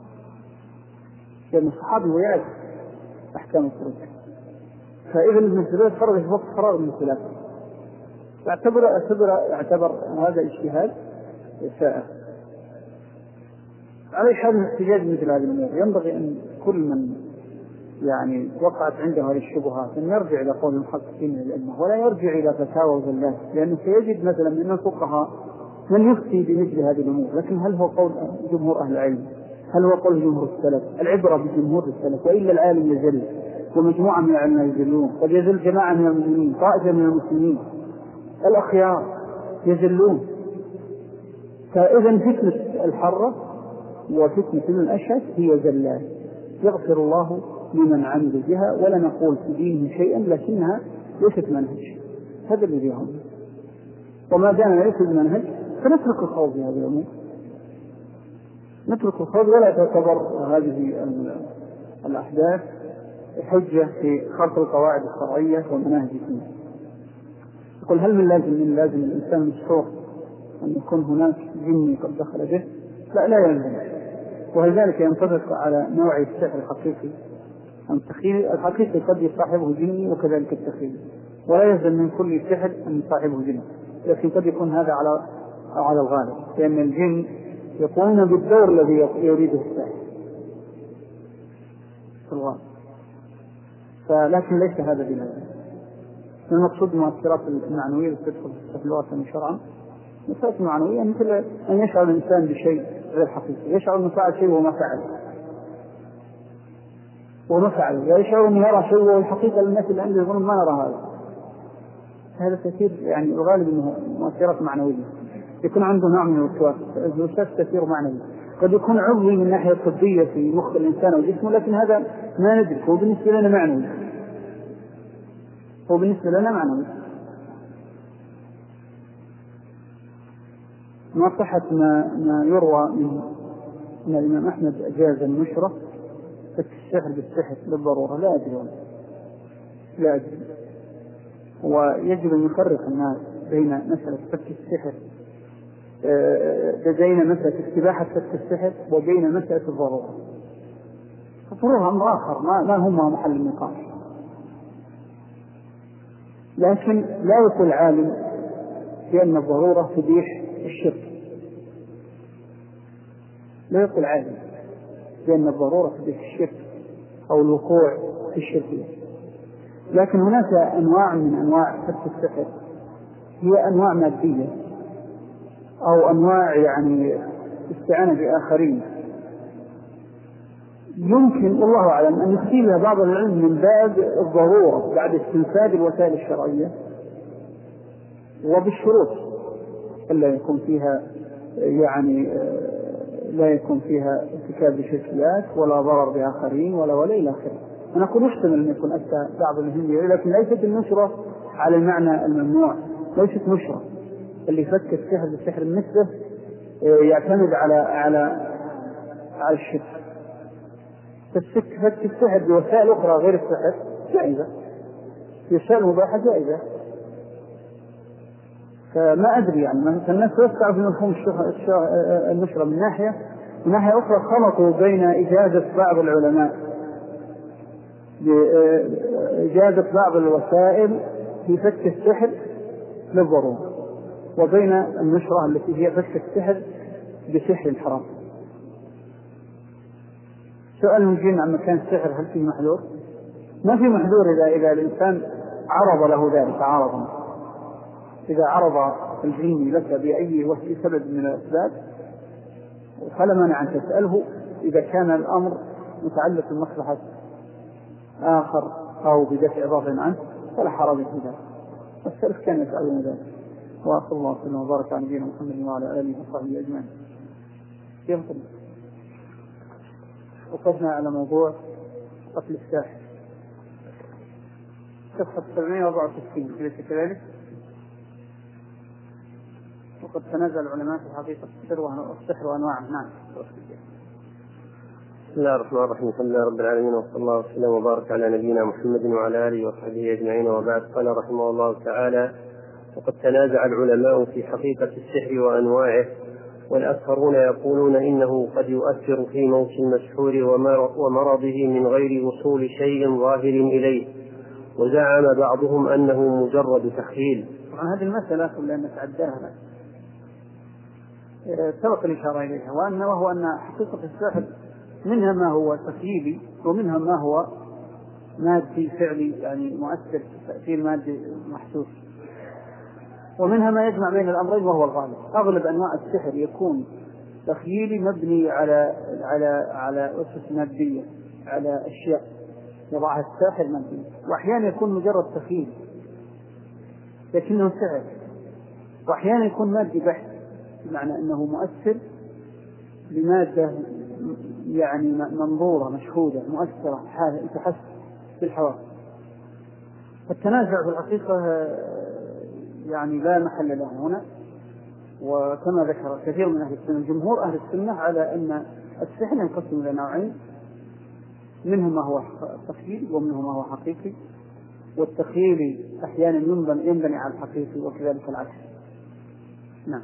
Speaker 1: لأن الصحابي ويعرف أحكام الخروج. فإذا ابن الزبير خرج في وقت فراغ من الخلافة، اعتبر اعتبر اعتبر هذا اجتهاد سائغ. على حال الاحتجاج مثل هذه الأمور ينبغي أن كل من يعني وقعت عنده هذه الشبهات أن يرجع إلى قول المحققين من الأئمة ولا يرجع إلى فتاوى وزلات، لأنه سيجد مثلا من الفقهاء من يفتي بمثل هذه الأمور، لكن هل هو قول جمهور أهل العلم؟ هل هو قول جمهور السلف؟ العبرة بجمهور السلف، وإلا العالم يزل ومجموعة من العلماء يزلون، قد يزل جماعة من المؤمنين، طائفة من المسلمين الأخيار يزلون. فإذا فتنة الحرة وفتنة ابن الأشعث هي زلات، يغفر الله لمن عمل بها، ولا نقول في دينه شيئا، لكنها ليست منهج، هذا الذي يهم. وما دام ليست منهج فنترك الخوض في هذه الأمور، نترك الخوض، ولا تعتبر هذه الأحداث حجة في خلق القواعد الشرعية ومناهج الدين. يقول هل من لازم من لازم الإنسان المشهور أن يكون هناك جني قد دخل به؟ لا لا يلزم، ولذلك ينطبق على نوع السحر الحقيقي. التخيل الحقيقي قد يصاحبه جني وكذلك التخيل، ولا يلزم من كل سحر أن يصاحبه جني، لكن قد يكون هذا على على الغالب، لأن الجن يقومون بالدور الذي يريده الساحر في الغالب، فلكن ليس هذا بلازم. المقصود المؤثرات المعنوية التي تدخل في اللغة شرعا، المؤثرات المعنوية مثل أن يشعر الإنسان بشيء غير حقيقي، يشعر أنه فعل شيء وما فعل وما فعل، يشعر أنه يرى شيء والحقيقة للناس اللي عنده يظن ما نرى هذا. هذا كثير يعني الغالب أنه مؤثرات معنوية، يكون عنده نوع من الوسواس، الوسواس كثير معنوي، قد يكون عضوي من الناحية الطبية في مخ الإنسان وجسمه، لكن هذا ما ندرك، هو بالنسبة لنا معنوي، هو بالنسبة لنا معنوي. ما صحة ما, ما يروى من من الإمام أحمد أجاز النشرة فك السحر بالسحر بالضرورة، لا أدري لا أدري ويجب أن يفرق الناس بين مسألة فك السحر بين مسألة استباحة فك السحر وبين مسألة الضرورة. الضرورة أمر آخر ما, ما هم محل النقاش، لكن لا يقول عالم بأن الضرورة تبيح الشرك، لا يقول عالم بأن الضرورة تبيح الشرك أو الوقوع في الشرك، لكن هناك أنواع من أنواع فك السحر هي أنواع مادية أو أنواع يعني استعانة بآخرين، يمكن والله أعلم أن يختيلها بعض العلم من باب الضرورة بعد استنفاذ الوسائل الشرعية وبالشروط ألا يكون فيها يعني لا يكون فيها ارتكاب لشركيات ولا ضرر بآخرين ولا ولا إلى آخره. أنا أقول محتمل أن يكون أتى بعض الهندية، لكن ليست النشرة على المعنى الممنوع، ليست نشرة. اللي فك السحر بالسحر النسبة يعتمد على على على الشرك. فك فك السحر بوسائل أخرى غير السحر جائزة، وسائل مباحة جائزة. فما أدري يعني الناس توسعوا في مفهوم النشرة من ناحية، من ناحية أخرى خلطوا بين إجازة بعض العلماء بإجازة بعض الوسائل في فك السحر للضرورة، وبين النشرة التي هي فك السحر بسحر حرام. سؤال الجن عن مكان السحر هل فيه محذور؟ ما في محذور إذا إذا الإنسان عرض له ذلك عرضا. إذا عرض الجن لك بأي سبب من الأسباب فلا مانع أن تسأله إذا كان الأمر متعلق بمصلحة آخر أو بدفع ضرر عنه فلا حرج في ذلك. والسلف كان يسألون ذلك. وصلى الله وسلم وبارك على نبينا محمد وعلى آله وصحبه أجمعين. يمكن وقفنا على موضوع قتل الساحر صفحة سبعمائة وأربعة وستين ليس كذلك؟ وقد تنازع العلماء في حقيقة السحر وأنواعه. نعم.
Speaker 3: بسم الله الرحمن الرحيم. الحمد لله رب العالمين، وصلى الله وسلم وبارك على نبينا محمد وعلى آله وصحبه أجمعين، وبعد. قال رحمه الله تعالى: وقد تنازع العلماء في حقيقة السحر وأنواعه، والأكثرون يقولون إنه قد يؤثر في موت المسحور ومرضه من غير وصول شيء ظاهر إليه، وزعم بعضهم أنه مجرد تخيل.
Speaker 1: طبعا هذه المسألة كلها نتعداها سبق الإشارة إليها، وأن وهو أن حقيقة السحر منها ما هو تخيلي ومنها ما هو مادي فعلي، يعني مؤثر تأثير مادي محسوس، ومنها ما يجمع بين الأمرين وهو الغالب. أغلب أنواع السحر يكون تخيلي مبني على على على أسس مادية، على أشياء يضعها الساحر مادية، وأحيانا يكون مجرد تخيل لكنه سحر، وأحيانا يكون مادي بحت، بمعنى أنه مؤثر بمادة يعني منظورة مشهودة مؤثرة تحس بالحواس. التنازع في الحقيقة يعني لا محل له هنا، وكما ذكر كثير من أهل السنة جمهور أهل السنة على أن السحر ينقسم إلى نوعين، منه ما هو تخيلي ومنه ما هو حقيقي، والتخيلي أحيانا ينبني على الحقيقي وكذلك العكس. نعم.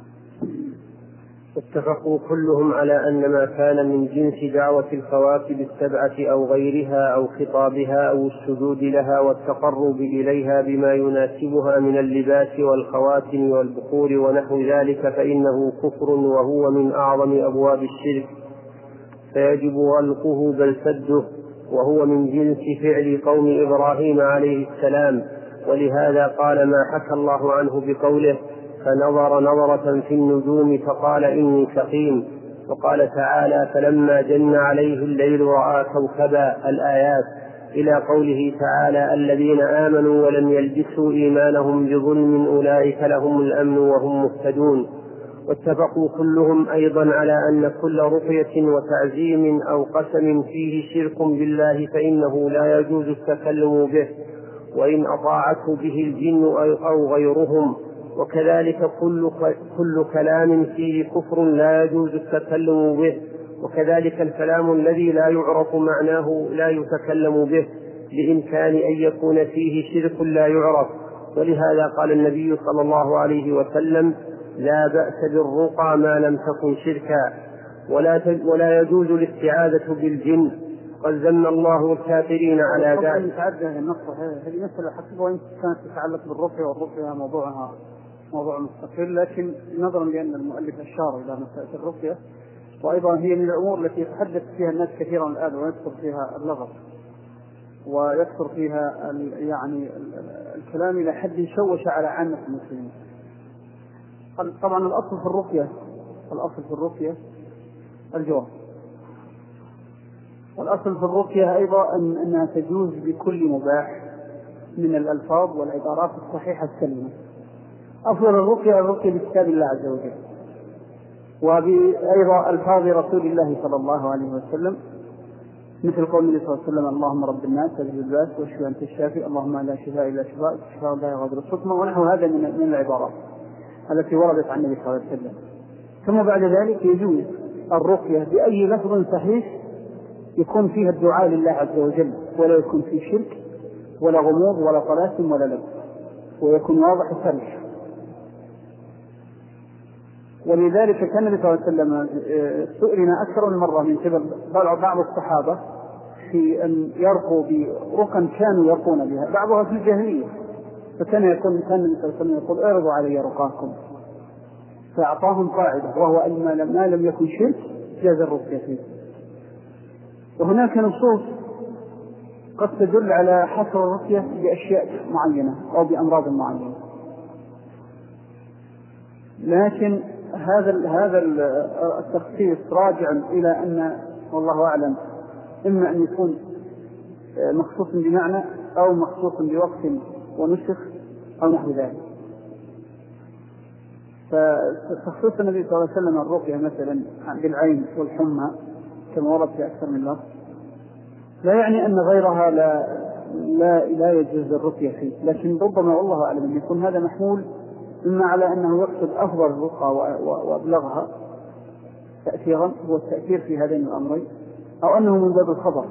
Speaker 3: اتفقوا كلهم على أن ما كان من جنس دعوة الكواكب السبعة أو غيرها أو خطابها أو السجود لها والتقرب إليها بما يناسبها من اللباس والخواتم والبخور ونحو ذلك فإنه كفر، وهو من أعظم أبواب الشرك، فيجب غلقه بل سده، وهو من جنس فعل قوم إبراهيم عليه السلام. ولهذا قال ما حكى الله عنه بقوله: فنظر نظرة في النجوم فقال إني سقيم. وقال تعالى: فلما جن عليه الليل رأى كوكبا، الآيات، إلى قوله تعالى: الذين آمنوا ولم يلبسوا إيمانهم بظلم أولئك لهم الأمن وهم مهتدون. واتفقوا كلهم أيضا على أن كل رقية وتعزيم أو قسم فيه شرك بالله فإنه لا يجوز التكلم به، وإن أطاعته به الجن أو غيرهم. وكذلك كل, كل كلام فيه كفر لا يجوز التكلم به، وكذلك الكلام الذي لا يعرف معناه لا يتكلم به، بإمكان أن يكون فيه شرك لا يعرف. ولهذا قال النبي صلى الله عليه وسلم: لا بأس بالرقى ما لم تكن شركا، ولا, ولا يجوز الاستعاذة بالجن، قد ذم الله الكافرين على ذلك.
Speaker 1: هذه مسألة حقيقة وإن كانت تتعلق بالرقية، والرقية موضوعها موضوع مستقل، لكن نظرا لأن المؤلف أشار إلى مسألة الرقية، وأيضا هي من الأمور التي يتحدث فيها الناس كثيرا الآن ويكثر فيها اللغط ويكثر فيها يعني الكلام إلى حد يشوش على عامة المسلمين. طبعا الأصل في الرقية الأصل في الرقية الجواز، والأصل في الرقية أيضا أن أنها تجوز بكل مباح من الألفاظ والعبارات الصحيحة السليمة. أفضل الرقية الرقية بكتاب الله عز وجل، وبأيضا ألفاظ رسول الله صلى الله عليه وسلم مثل قول النبي صلى الله عليه وسلم اللهم رب الناس اذهب الباس واشف أنت الشافي اللهم لا شفاء إلا شفاء شفاء لا يغادر سقما، ونحو هذا من من العبارات التي وردت عن النبي صلى الله عليه وسلم. ثم بعد ذلك يجوز الرقية بأي لفظ صحيح يكون فيها الدعاء لله عز وجل، ولا يكون فيه شرك ولا غموض ولا طلاسم ولا لبس، ويكون واضح الصريح. ولذلك كان النبي صلى الله عليه وسلم سئلنا أكثر من مرة من قبل بعض الصحابة في أن يرقوا برقا كانوا يرقون بها، بعضها في الجاهلية، فكان يكون كان النبي صلى الله عليه وسلم يقول اعرضوا علي رقاكم، فأعطاهم قاعدة وهو أن ما لم يكن شرك جاز الرقية فيه. وهناك نصوص قد تدل على حصر الرقية بأشياء معينة أو بأمراض معينة، لكن هذا هذا التخصيص راجع إلى أن والله أعلم إما أن يكون مخصوص بمعنى أو مخصوص بوقت ونسخ أو نحو ذلك. فتخصيص النبي صلى الله عليه وسلم الرقية مثلا بالعين والحمى كما ورد في أكثر من لفظ لا يعني أن غيرها لا لا لا يجوز الرقية فيه، لكن ربما والله أعلم أن يكون هذا محمول إما على أنه يقصد أفضل الرقى وأبلغها تأثيرا، هو التأثير في هذين الأمرين، أو أنه من باب الخبر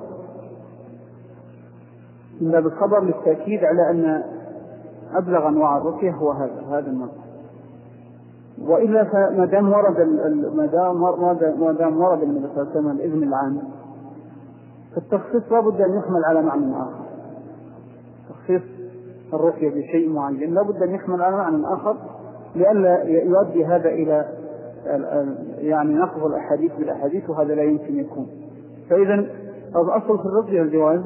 Speaker 1: من باب الخبر للتأكيد على أن أبلغ أنواع الرقية هو هذا هذا النوع. وإلا فما دام ورد ما دام ما دام ورد النبي صلى الله عليه وسلم الإذن العام، فالتخصيص لابد أن يحمل على معنى آخر. تخصيص الرقية بشيء معين لابد أن يحمل على معنى آخر لئلا يؤدي هذا إلى يعني نقض الأحاديث بالأحاديث، وهذا لا يمكن يكون. فإذا الأصل في الرقية الجواز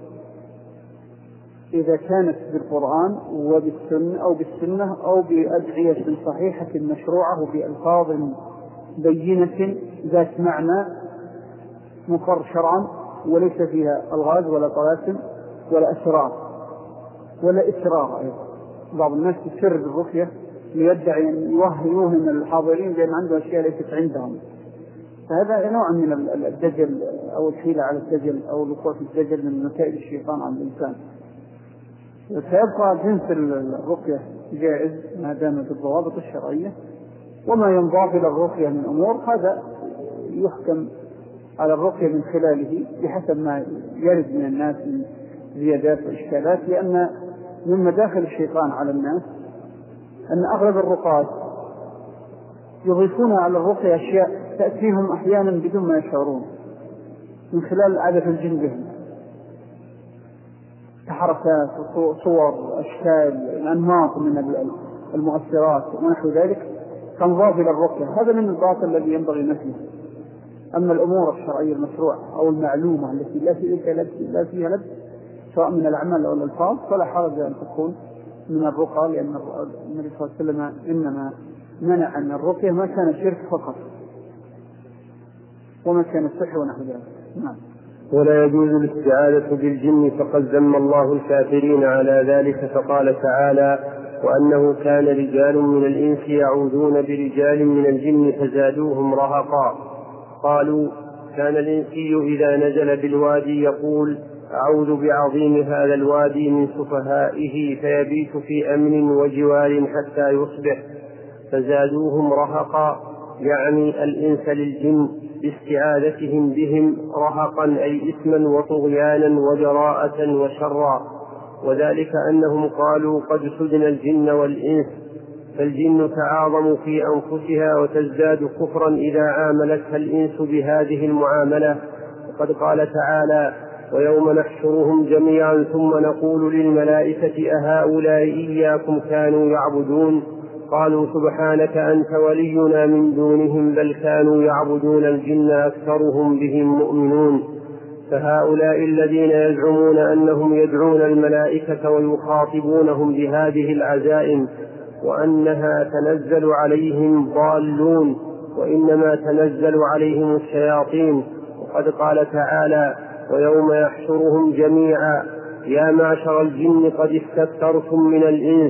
Speaker 1: إذا كانت بالقرآن وبالسنة أو بالسنة أو بأدعية صحيحة مشروعة وبألفاظ بينة ذات معنى مقر شرعا وليس فيها ألغاز ولا طلاسم ولا أسرار ولا إسرار. أيضا بعض الناس يسر بالرقية ليدعي أن يوهم الحاضرين بأن عنده أشياء ليست عندهم، فهذا نوع من الدجل أو الحيلة على الدجل أو الوقوع في الدجل من نتائج الشيطان على الإنسان. فيبقى جنس الرقية جائز ما دام بالضوابط الشرعية، وما ينضاف إلى الرقية من أمور هذا يحكم على الرقية من خلاله بحسب ما يرد من الناس من زيادات وإشكالات، لأن من مداخل الشيطان على الناس أن أغلب الرقاة يضيفون على الرقية أشياء تأتيهم أحيانا بدون ما يشعرون من خلال عادة الجن بهم، حركات وصور أشكال أنماط من المؤثرات ونحو ذلك تنضاف إلى الرقية. هذا من الباطل الذي ينبغي نفيه. أما الأمور الشرعية المشروعة أو المعلومة التي لا فيها لبس سواء من الأعمال أو الألفاظ فلا حرج أن تكون من الرقى، لأن النبي صلى الله عليه وسلم إنما منع أن الرقية ما كان شرك فقط وما كان السحر ونحو ذلك. نعم.
Speaker 3: ولا يجوز الاستعاذة بالجن فقد ذم الله الكافرين على ذلك، فقال تعالى وأنه كان رجال من الإنس يعوذون برجال من الجن فزادوهم رهقا. قالوا كان الإنسي إذا نزل بالوادي يقول أعوذ بعظيم هذا الوادي من سفهائه فيبيت في أمن وجوار حتى يصبح، فزادوهم رهقا يعني الإنس للجن باستعاذتهم بهم رهقا أي إثما وطغيانا وجراءة وشرا، وذلك أنهم قالوا قد سدن الجن والإنس، فالجن تعاظم في أنفسها وتزداد كفرا إذا عاملتها الإنس بهذه المعاملة. وقد قال تعالى ويوم نحشرهم جميعا ثم نقول للملائكة أهؤلاء إياكم كانوا يعبدون قالوا سبحانك أنت ولينا من دونهم بل كانوا يعبدون الجن أكثرهم بهم مؤمنون. فهؤلاء الذين يزعمون أنهم يدعون الملائكة ويخاطبونهم بهذه العزائم وأنها تنزل عليهم ضالون، وإنما تنزل عليهم الشياطين. وقد قال تعالى ويوم يحشرهم جميعا يا معشر الجن قد استكثرتم من الإنس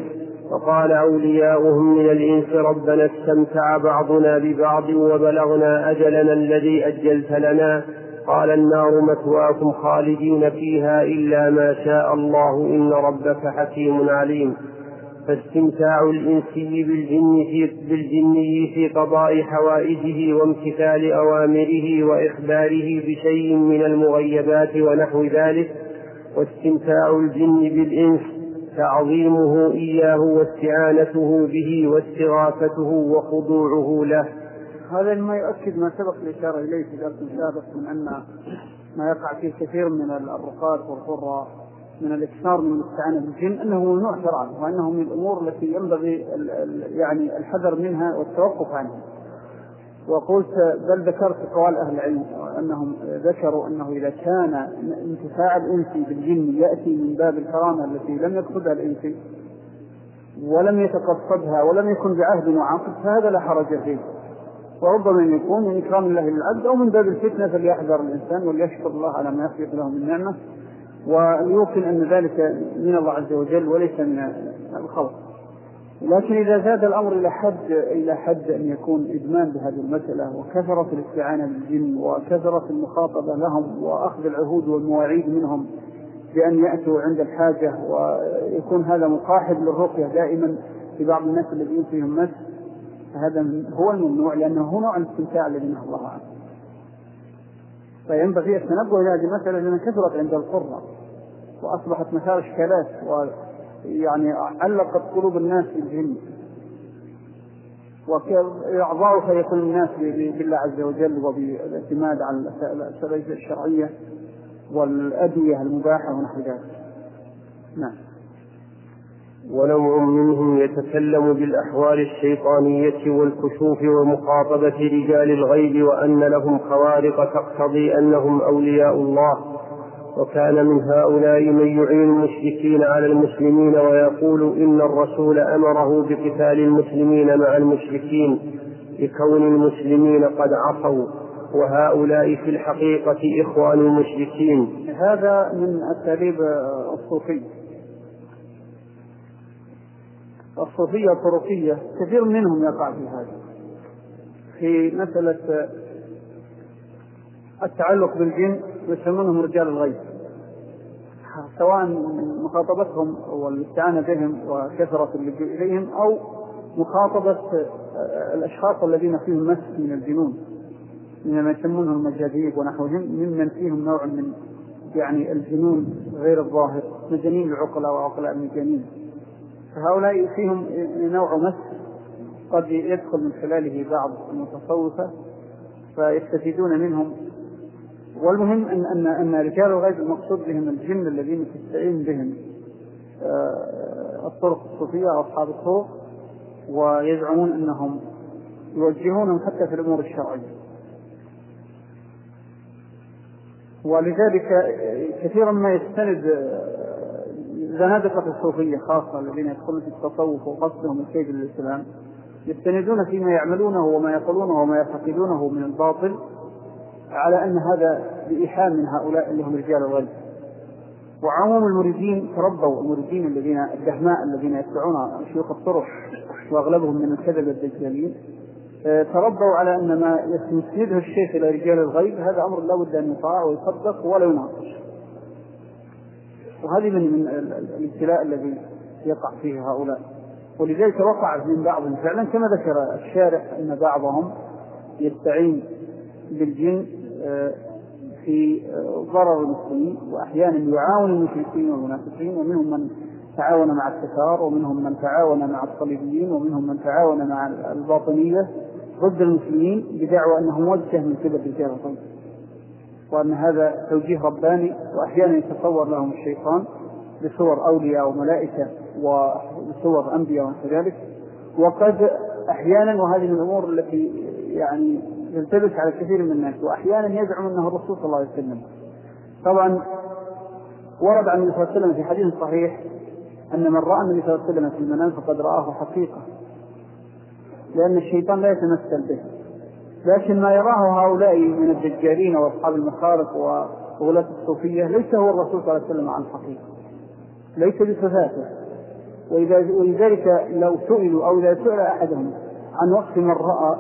Speaker 3: وقال أولياؤهم من الإنس ربنا استمتع بعضنا ببعض وبلغنا أجلنا الذي أجلت لنا قال النار مثواكم خالدين فيها إلا ما شاء الله إن ربك حكيم عليم. فاستمتاع الإنسي بالجن في, بالجني في قضاء حوائجه وامتثال أوامره وإخباره بشيء من المغيبات ونحو ذلك، واستمتاع الجن بالإنس تعظيمه إياه واستعانته به واستغاثته وخضوعه له.
Speaker 1: هذا ما يؤكد ما سبق الإشارة إليه في درس سابق من أن ما يقع فيه كثير من الرقات والقراء من الإكثار من الاستعانة بالجن أنه ممنوع شرعا، وأنه من الأمور التي ينبغي يعني الحذر منها والتوقف عنها. وقلت بل ذكرت قوال أهل العلم أنهم ذكروا أنه إذا كان انتفاع الإنسي بالجن يأتي من باب الكرامة التي لم يقصدها الإنسي ولم يتقصدها ولم يكن بعهد وعقد فهذا لا حرج فيه، وربما يكون من إكرام الله للعبد أو من باب الفتنة فليحذر الإنسان وليشكر الله على ما يخلق له من نعمة، ويمكن أن ذلك من الله عز وجل وليس من الخلق. لكن إذا زاد الأمر إلى حد إلى حد أن يكون إدمان بهذه المسألة وكثرة الاستعانة بالجن وكثرة المخاطبة لهم وأخذ العهود والمواعيد منهم بأن يأتوا عند الحاجة، ويكون هذا مقاحب للرقية دائما في بعض الناس الذين فيهم مس، فهذا هو الممنوع لأنه هو نوع الاستمتاع الذي نهى الله عنه. فينبغي التنبه إلى هذه المسألة لأنها كثرت عند القرى وأصبحت مثار إشكالات ويعني علقت قلوب الناس بالجن، ويعضاء فيكون الناس بالله عز وجل وبالاعتماد على الأساليب الشرعية والأدوية المباحة ونحو ذلك. نعم.
Speaker 3: ونوع منهم يتكلم بالأحوال الشيطانية والكشوف ومخاطبة رجال الغيب وأن لهم خوارق تقتضي أنهم أولياء الله، وكان من هؤلاء من يعين المشركين على المسلمين ويقول إن الرسول أمره بقتال المسلمين مع المشركين لكون المسلمين قد عصوا، وهؤلاء في الحقيقة إخوان المشركين.
Speaker 1: هذا من أساليب الصوفية. الصوفية الطرقية كثير منهم يقع في هذا، في مسألة التعلق بالجن يسمونهم رجال الغيب، سواء مخاطبتهم والاستعانة بهم وكثرة اللجوء إليهم أو مخاطبة الأشخاص الذين فيهم مس من الجنون من ما يسمونهم المجاذيب ونحوهم ممن فيهم نوع من يعني الجنون غير الظاهر، مجانين العقلاء وعقلاء المجانين، فهؤلاء فيهم نوع مس قد يدخل من خلاله بعض المتصوفة فيستفيدون منهم. والمهم أن, أن, أن رجال الغيب المقصود بهم الجن الذين تستعين بهم الطرق الصوفية أو أصحاب الطرق، ويزعمون أنهم يوجهونهم حتى في الأمور الشرعية. ولذلك كثيرا ما يستند زنادقة الصوفية خاصة الذين يدخلون في التصوف وقصدهم الكيد للإسلام يستندون فيما يعملونه وما يقولونه وما يعتقدونه من الباطل على أن هذا بإيحاء من هؤلاء اللي هم رجال الغيب. وعموم المريدين تربوا، المريدين الذين الدهماء الذين يتبعون شيوخ الطرق وأغلبهم من الكذب الدجالين تربوا على أن ما يسنده الشيخ إلى رجال الغيب هذا أمر لا بد أن يطاع ويصدق ولا يناقش. وهذه من الابتلاء الذي يقع فيه هؤلاء. ولذلك وقع من بعضهم فعلا كما ذكر الشارح أن بعضهم يستعين بالجن في ضرر المسلمين، وأحيانا يعاون المشركين والمنافقين، ومنهم من تعاون مع التتار، ومنهم من تعاون مع الصليبيين، ومنهم من تعاون مع الباطنية ضد المسلمين بدعوى أنه موجه من قبل رجال الغيب، وأن هذا توجيه رباني، وأحيانا يتصور لهم الشيطان بصور أولياء وملائكة وبصور أنبياء وكذلك. وقد أحيانا، وهذه من الأمور التي يعني يلتبس على كثير من الناس، وأحيانا يزعم أنه الرسول صلى الله عليه وسلم. طبعا ورد عن النبي صلى الله عليه وسلم في حديث صحيح أن من رأى النبي صلى الله عليه وسلم في المنام فقد رآه حقيقة، لأن الشيطان لا يتمثل به. لكن ما يراه هؤلاء من الدجالين وأصحاب المخارق وغلاة الصوفية ليس هو الرسول صلى الله عليه وسلم عن حقيقة، ليس بصفاته، ولذلك لو سئلوا أو إذا سئل أحدهم عن وقت من رأى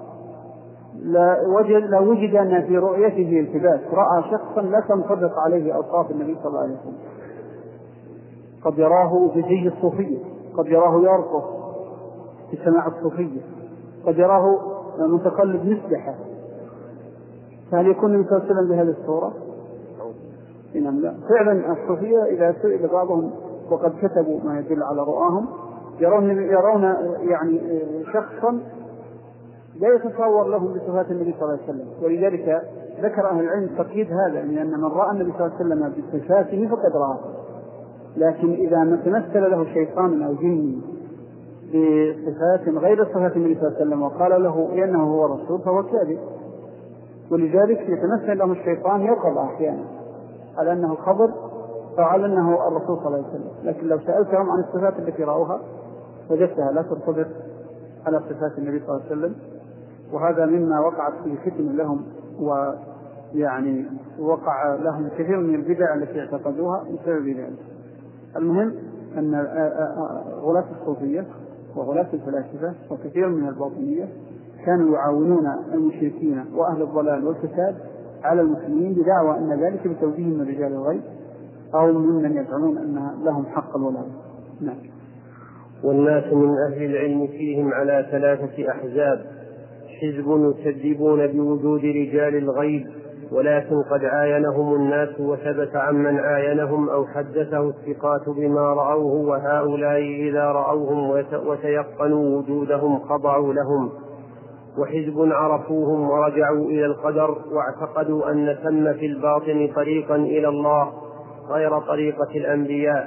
Speaker 1: لوجد أن في رؤيته التباس، رأى شخصا لا تنطبق عليه أوصاف النبي صلى الله عليه وسلم. قد يراه في زي الصوفية، قد يراه يرقص في سماع الصوفية، قد يراه متقلب مسبحة، فهل يكون النبي صلى الله عليه وسلم بهذه الصورة؟ إنهم لا. فعلا الصوفية إذا سئل بعضهم وقد كتبوا ما يدل على رؤاهم يرون, يرون يعني شخصا لا يتصور لهم بصفات النبي صلى الله عليه وسلم. ولذلك ذكر أهل العلم تقييد هذا، لأن من رأى النبي صلى الله عليه وسلم بصفاته فقد رآه، لكن إذا ما تمثل له شيطان أو جن بصفات غير صفات النبي صلى الله عليه وسلم وقال له إنه هو رسول فهو كاذب. ولذلك يتمثل له الشيطان يقض أحيانا على أنه خبر أو على أنه الرسول صلى الله عليه وسلم، لكن لو سألتهم عن الصفات التي رأوها وجدتها لا ترتبط على صفات النبي صلى الله عليه وسلم. وهذا مما وقعت في فتن لهم، ويعني وقع لهم كثير من البدع التي اعتقدوها بسبب ذلك. المهم أن غلاة الصوفية وغلاة الفلاسفة وكثير من الباطنية كانوا يعاونون المشركين وأهل الضلال والفساد على المسلمين بدعوى أن ذلك بتوجيه من رجال الغيب أو ممن يزعمون أن لهم حق الولاء. نعم.
Speaker 3: والناس من أهل العلم فيهم على ثلاثة أحزاب: حزب يكذبون بوجود رجال الغيب ولكن قد عاينهم الناس وثبت عمن عاينهم أو حدثه الثقات بما رأوه، وهؤلاء إذا رأوهم وتيقنوا وجودهم خضعوا لهم. وحزب عرفوهم ورجعوا إلى القدر واعتقدوا أن ثم في الباطن طريقا إلى الله غير طريقة الأنبياء.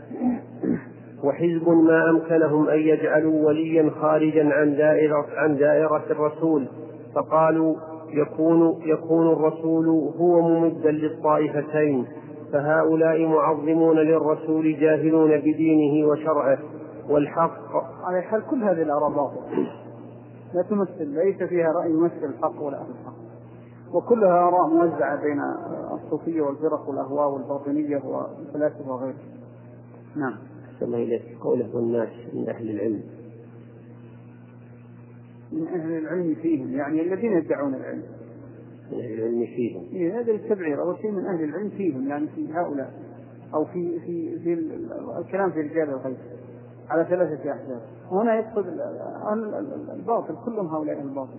Speaker 3: وحزب ما أمكنهم أن يجعلوا وليا خارجا عن دائرة, عن دائرة الرسول، فقالوا يكون, يكون الرسول هو ممدا للطائفتين، فهؤلاء معظمون للرسول جاهلون بدينه وشرعه. والحق
Speaker 1: على حال كل هذه الآراء باطلة لا تمثل، ليس فيها رأي يمثل الحق ولا أهل الحق، وكلها آراء موزعة بين الصوفية والفرق والأهواء والباطنية والفلاسفة وغيره. نعم.
Speaker 3: كما إليك قوله والناس من أهل العلم،
Speaker 1: من أهل العلم فيهم يعني الذين يدعون العلم،
Speaker 3: من أهل العلم فيهم.
Speaker 1: إيه هذا التبعير أو شيء من أهل العلم فيهم، يعني في هؤلاء أو في في في الكلام في رجال الغيب على ثلاثة أحزاب. هنا يقصد الباطل، كلهم هؤلاء الباطل.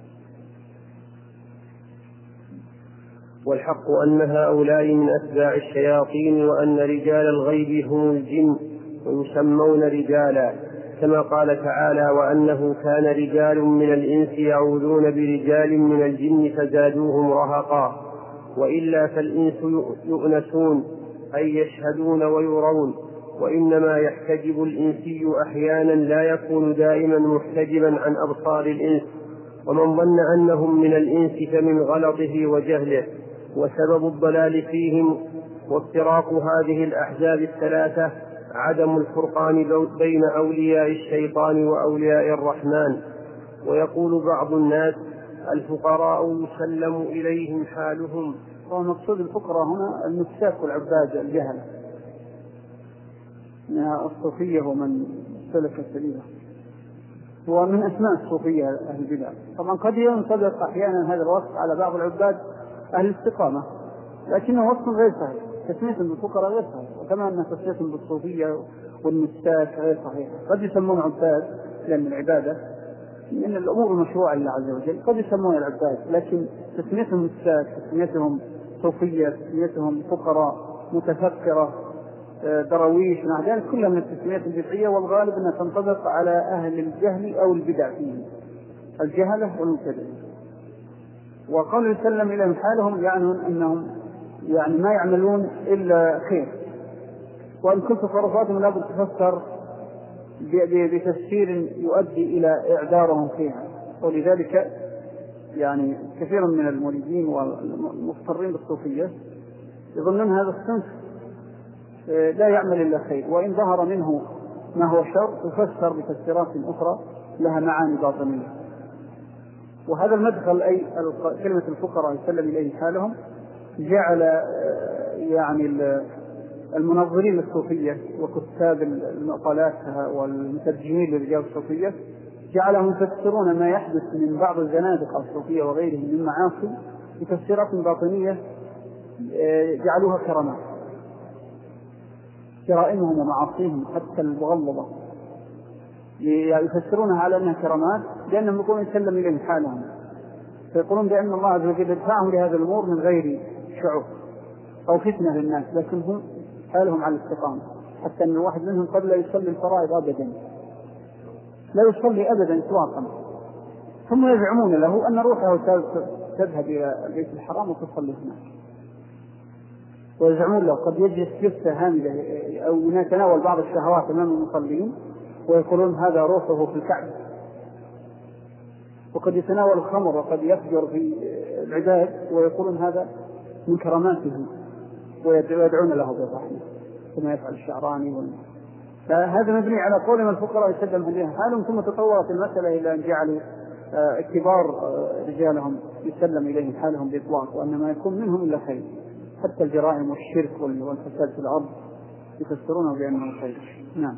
Speaker 3: والحق أن هؤلاء من أتباع الشياطين، وأن رجال الغيب هم الجن ويسمون رجالا، كما قال تعالى: وأنه كان رجال من الإنس يعوذون برجال من الجن فزادوهم رهقا. وإلا فالإنس يؤنسون أي يشهدون ويرون، وإنما يحتجب الإنسي أحيانا لا يكون دائما محتجبا عن أبصار الإنس. ومن ظن أنهم من الإنس فمن غلطه وجهله. وسبب الضلال فيهم وافتراق هذه الأحزاب الثلاثة عدم الفرقان بين أولياء الشيطان وأولياء الرحمن. ويقول بعض الناس: الفقراء يسلم إليهم حالهم.
Speaker 1: ومقصود الفقراء هنا المساك والعباد الجهل، الصوفية ومن سلك السبيل، ومن أسماء الصوفية أهل البدع. طبعا قد ينطبق أحيانا هذا الوصف على بعض العباد أهل الاستقامة، لكنه وصف غير صحيح، تسمية بالفقراء غير صحيح، وكما أن تسمية بالصوفية والمساك غير صحيح. قد يسمون عباد لأن العبادة من الأمور المشروعة لله عز وجل، قد يسمون العباد، لكن تسميتهم مساك، تسميتهم صوفية، تسميتهم فقراء متفكرة درويش، مع ذلك كلها من التسميات البدعية، والغالب أنها تنطبق على أهل الجهل أو البدع فيهم، الجهلة والمبتدعين. وقول سلم إليهم حالهم يعني أنهم يعني ما يعملون إلا خير، وإن كنت تصرفاتهم لابد تفسر بتفسير يؤدي إلى إعذارهم فيها. ولذلك يعني كثير من المريدين والمضطرين بالصوفية يظنون هذا الصنف لا يعمل إلا خير، وإن ظهر منه ما هو شر يفسر بتفسيرات أخرى لها معاني باطنية. وهذا المدخل أي كلمة الفقراء يسلم إليه حالهم جعل يعني المنظرين للصوفية وكتاب المقالات والمترجمين للرجال الصوفية جعلهم يفسرون ما يحدث من بعض الزنادقة الصوفية وغيرهم من معاصي بتفسيرات باطنية جعلوها كرامات، جرائمهم ومعاصيهم حتى المغلظة يفسرونها على أنها كرامات، لأنهم يقولون يسلم إليهم حالهم، فيقولون بأن الله عز وجل يدفعهم لهذا الأمور من غير شعور أو فتنة للناس، لكن هم حالهم على الاستقامة، حتى أن الواحد منهم قد لا يصلي الفرائض أبدا، لا يصلي أبدا إطلاقا، ثم يزعمون له أن روحه تذهب إلى البيت الحرام وتصلي هناك، ويزعمون له قد يجلس جثة هامدة أو يتناول بعض الشهوات أمام المصلين ويقولون هذا روحه في الكعبة، وقد يتناول الخمر وقد يفجر في العباد ويقولون هذا من كراماته ويدعون له بالرحمة كما يفعل الشعراني وال... فهذا مبني على قول من الفقراء يسلم عليهم حالهم، ثم تطورت المسألة إلى أن جعلوا كبار رجالهم يسلم إليهم حالهم بإطلاق، وأن ما يكون منهم إلا خير، حتى الجرائم والشرك والفساد في الأرض يفسرونه بأنه خير. نعم.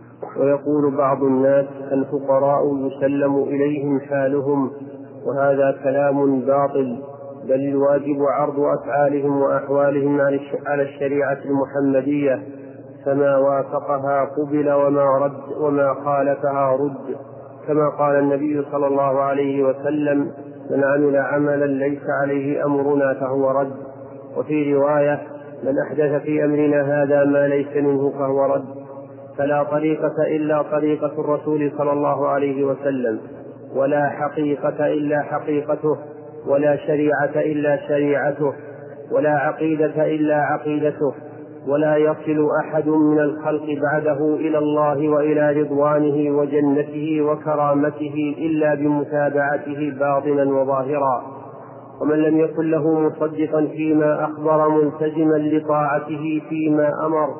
Speaker 3: ويقول بعض الناس الفقراء يسلم إليهم حالهم، وهذا كلام باطل، بل الواجب عرض أفعالهم وأحوالهم على الشريعة المحمدية، فما وافقها قبل وما رد وما خالفها رد، كما قال النبي صلى الله عليه وسلم: من عمل عملا ليس عليه أمرنا فهو رد. وفي رواية: من أحدث في أمرنا هذا ما ليس منه فهو رد. فلا طريقة إلا طريقة الرسول صلى الله عليه وسلم، ولا حقيقة إلا حقيقته، ولا شريعة إلا شريعته، ولا عقيدة إلا عقيدته، ولا يصل أحد من الخلق بعده إلى الله وإلى رضوانه وجنته وكرامته إلا بمتابعته باطنا وظاهرا. ومن لم يكن له مصدقا فيما أخبر ملتزما لطاعته فيما أمر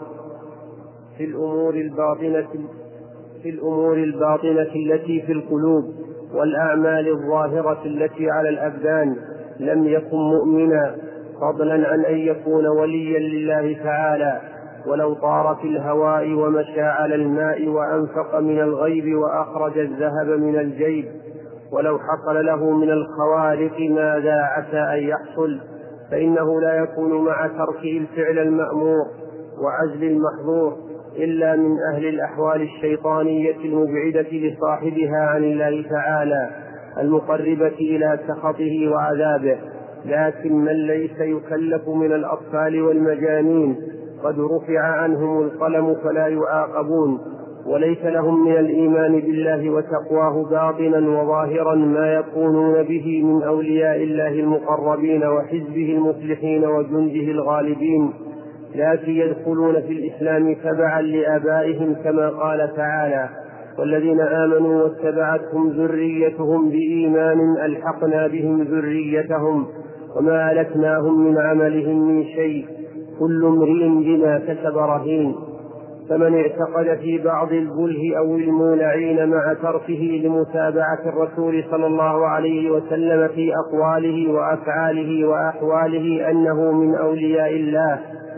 Speaker 3: في الأمور الباطنة في الأمور الباطنة التي في القلوب والأعمال الظاهرة التي على الأبدان لم يكن مؤمنا، فضلا عن أن يكون وليا لله تعالى، ولو طار في الهواء ومشى على الماء وأنفق من الغيب وأخرج الذهب من الجيب، ولو حصل له من الخوارق ماذا عسى أن يحصل، فإنه لا يكون مع تركه الفعل المأمور وعزل المحظور إلا من أهل الأحوال الشيطانية المبعدة لصاحبها عن الله تعالى، المقربة إلى سخطه وعذابه. لكن من ليس يكلف من الأطفال والمجانين قد رفع عنهم القلم فلا يعاقبون، وليس لهم من الإيمان بالله وتقواه باطنا وظاهرا ما يكونون به من أولياء الله المقربين وحزبه المفلحين وجنده الغالبين، لكن يدخلون في الإسلام تبعا لآبائهم، كما قال تعالى: والذين آمنوا واتبعتهم ذريتهم بإيمان ألحقنا بهم ذريتهم وما ألتناهم من عملهم من شيء كل امرئ بما كسب رهين. فمن اعتقد في بعض البله أو المولعين مع تركه لمتابعة الرسول صلى الله عليه وسلم في أقواله وأفعاله وأحواله أنه من أولياء الله،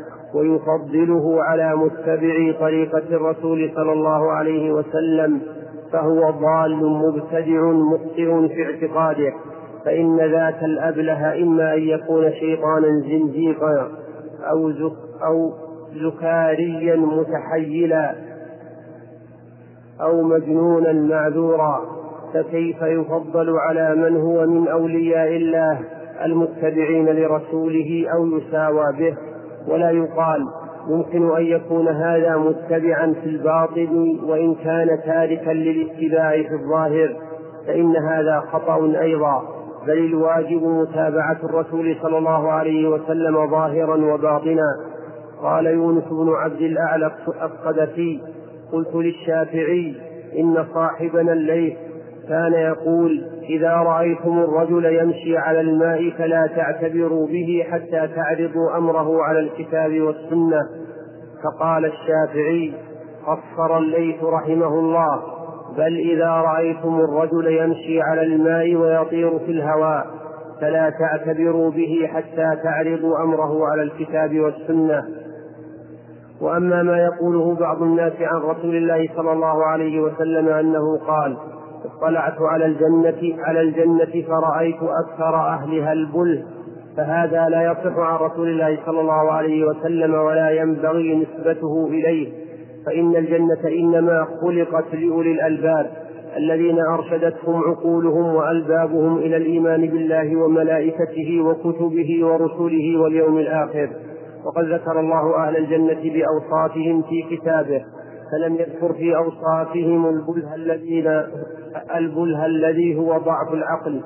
Speaker 3: ويفضله على متبع طريقة الرسول صلى الله عليه وسلم، فهو ضال مبتدع مخطئ في اعتقاده، فإن ذاك الأبله إما أن يكون شيطانا زنديقا أو, زك أو زكاريا متحيلا أو مجنونا معذورا، فكيف يفضل على من هو من أولياء الله المتبعين لرسوله أو يساوى به؟ ولا يقال يمكن أن يكون هذا متبعا في الباطن وإن كان تاركا للاتباع في الظاهر، فإن هذا خطأ أيضا، بل الواجب متابعة الرسول صلى الله عليه وسلم ظاهرا وباطنا. قال يونس بن عبد الأعلى القدسي: قلت للشافعي إن صاحبنا الليث كان يقول: إذا رأيتم الرجل يمشي على الماء فلا تعتبروا به حتى تعرضوا أمره على الكتاب والسنة. فقال الشافعي: قصر الليث رحمه الله: بل إذا رأيتم الرجل يمشي على الماء ويطير في الهواء فلا تعتبروا به حتى تعرضوا أمره على الكتاب والسنة. وأما ما يقوله بعض الناس عن رسول الله صلى الله عليه وسلم أنه قال: اطلعت على الجنة على الجنة فرأيت أكثر أهلها البله، فهذا لا يصح عن رسول الله صلى الله عليه وسلم ولا ينبغي نسبته إليه، فإن الجنة إنما خلقت لأولي الألباب الذين أرشدتهم عقولهم وألبابهم إلى الإيمان بالله وملائكته وكتبه ورسله واليوم الآخر. وقد ذكر الله أهل الجنة بأوصافهم في كتابه، فلم يذكر في أوصافهم البله الذين البله الذي هو ضعف العقل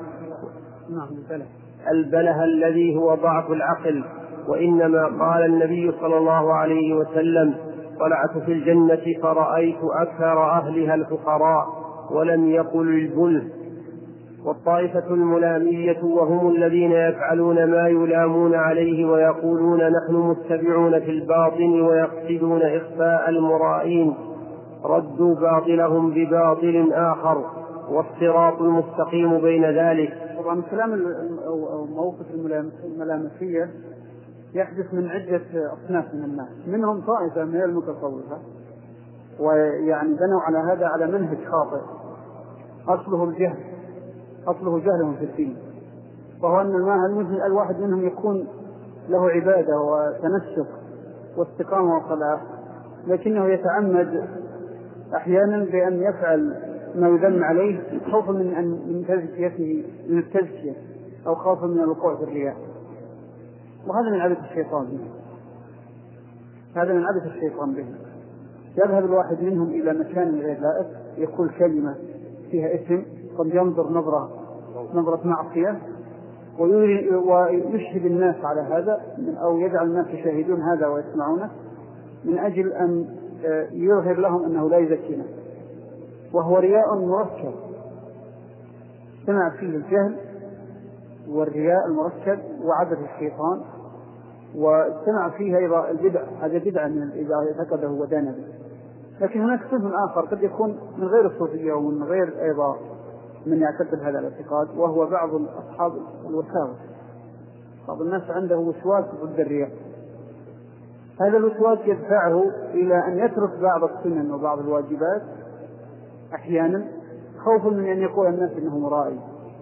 Speaker 3: البله الذي هو ضعف العقل وإنما قال النبي صلى الله عليه وسلم: طلعت في الجنة فرأيت أكثر أهلها الفقراء، ولم يقل البله. والطائفة الملامية وهم الذين يفعلون ما يلامون عليه ويقولون نحن متبعون في الباطن ويقصدون إخفاء المرائين، ردوا باطلهم بباطل آخر، والصراط المستقيم بين ذلك.
Speaker 1: طبعا كلام الموقف الملامسية يحدث من عدة أصناف من الناس، منهم طائفة من المتصوفة، ويعني بنوا على هذا على منهج خاطئ أصله الجهل أصله جهلهم في الدين، وهو أن المثل الواحد منهم يكون له عبادة وتنسك واستقامة وصلاح، لكنه يتعمد أحيانا بأن يفعل ما يذم عليه خوفا من أن من تزكيته من التزكية أو خوفا من الوقوع في الرياء، وهذا من عادة الشيطان به. هذا من عادة الشيطان به. يذهب الواحد منهم إلى مكان غير لائق يقول كلمة فيها اسم، قد ينظر نظرة نظرة معصية ويشهد الناس على هذا، أو يجعل الناس يشاهدون هذا ويسمعونه من أجل أن يظهر لهم أنه لا يزكينا، وهو رياء مركب سمع فيه الجهل والرياء المركب وعبث الشيطان، واجتمع فيه أيضا البدع. هذا بدعة من إذا اعتقده ودان به. لكن هناك صنف آخر قد يكون من غير الصوفية ومن غير أيضا من يعتقد هذا الاعتقاد، وهو بعض أصحاب الوساوس. بعض الناس عنده وسواس ضد الرياء، هذا الوسواس يدفعه إلى أن يترك بعض السنن وبعض الواجبات أحيانا خوفا من أن يقول الناس إنه مرائي،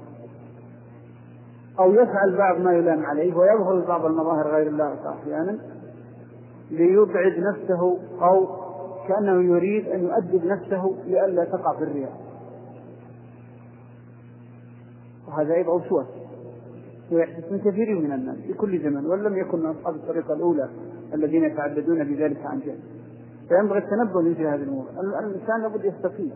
Speaker 1: أو يفعل بعض ما يلام عليه ويظهر بعض المظاهر غير اللائقة أحيانا ليبعد نفسه، أو كأنه يريد أن يؤدب نفسه لئلا تقع في الرياء، وهذا أيضا وسواس ويحدث من كثير من الناس في كل زمن، ولم يكن من أصحاب الطريقة الأولى الذين يتعبدون بذلك عن جهل. فينبغي التنبه من هذه الأمور. الإنسان لابد يستقيم،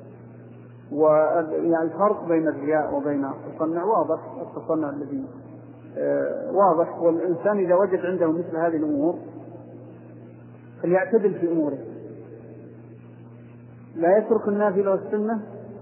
Speaker 1: ويعني الفرق بين الرياء وبين التصنع واضح. التصنع الذي آه واضح، والإنسان إذا وجد عنده مثل هذه الأمور فليعتدل في أموره، لا يترك النافلة والسنة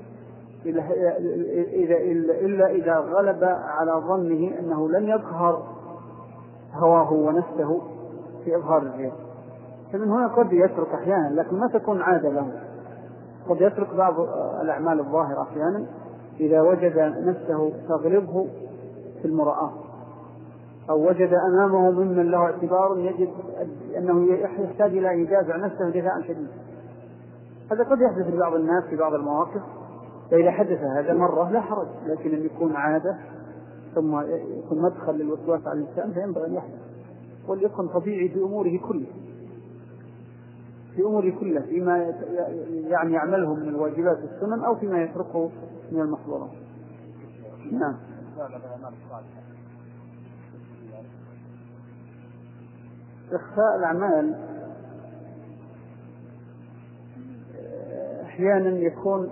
Speaker 1: إلا إذا غلب على ظنه أنه لن يظهر هواه ونفسه في إظهار الرياء. فمن هنا قد يترك أحيانا، لكن ما تكون عادة له. قد يترك بعض الأعمال الظاهرة أحيانا إذا وجد نفسه تغلبه في المرآة، أو وجد أمامه ممن له اعتبار يجد أنه يحتاج إلى أن يدافع نفسه دفاعا شديدا. هذا قد يحدث لبعض الناس في بعض المواقف، فإذا حدث هذا مرة لا حرج، لكن أن يكون عادة ثم يكون مدخل للوسواس على الإنسان فينبغي أن يحدث، وليكن طبيعي في أموره كلها في أموره كلها فيما يعني يعمله من الواجبات والسنن، أو فيما يتركه من المحظورات. نعم. إخفاء الأعمال أحيانا يكون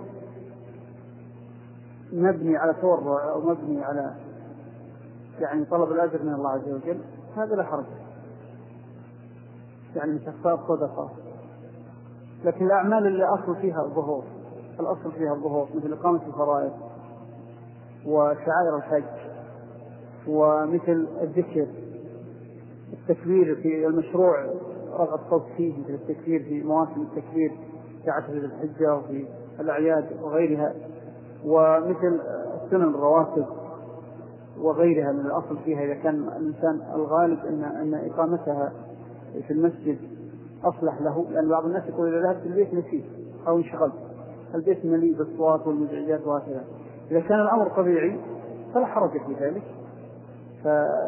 Speaker 1: مبني على تورع أو مبني على يعني طلب الأجر من الله عز وجل، هذا لا حرج، يعني مش إخفاء الصدقة. لكن الأعمال اللي أصل فيها الظهور الأصل فيها الظهور مثل إقامة الفرائض وشعائر الحج، ومثل الذكر، التكبير في المشروع رفع الصوت فيه، مثل التكبير في مواسم التكبير في عشر ذي الحجة وفي الأعياد وغيرها، ومثل السنن الرواتب وغيرها من الأصل فيها إذا كان الإنسان الغالب أن أن إقامتها في المسجد أصلح له، لأن بعض الناس يقول إذا ذهبت البيت نسيت أو انشغلت، البيت مليء بالصوات والمزعجات وهكذا. إذا كان الأمر طبيعي فلا حرج في ذلك. ف...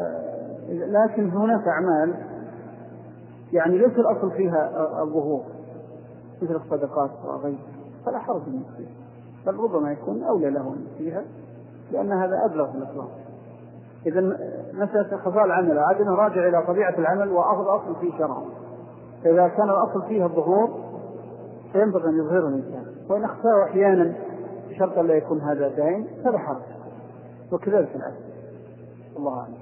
Speaker 1: لكن هناك أعمال يعني ليس الأصل فيها الظهور مثل الصدقات وغيرها فلا حرج من فيها، بل ربما يكون أولى له من فيها لأن هذا أبلغ في الإخلاص. إذا مسألة خفاء العمل عادنا راجع إلى طبيعة العمل وأخذ أصل فيه شرعا، فإذا كان الأصل فيها الظهور فينبغي أن يظهره الإنسان، وإن أخفاه أحيانا بشرط لا يكون هذا دائم فلا حرج، وكذلك العكس. الله أعلم.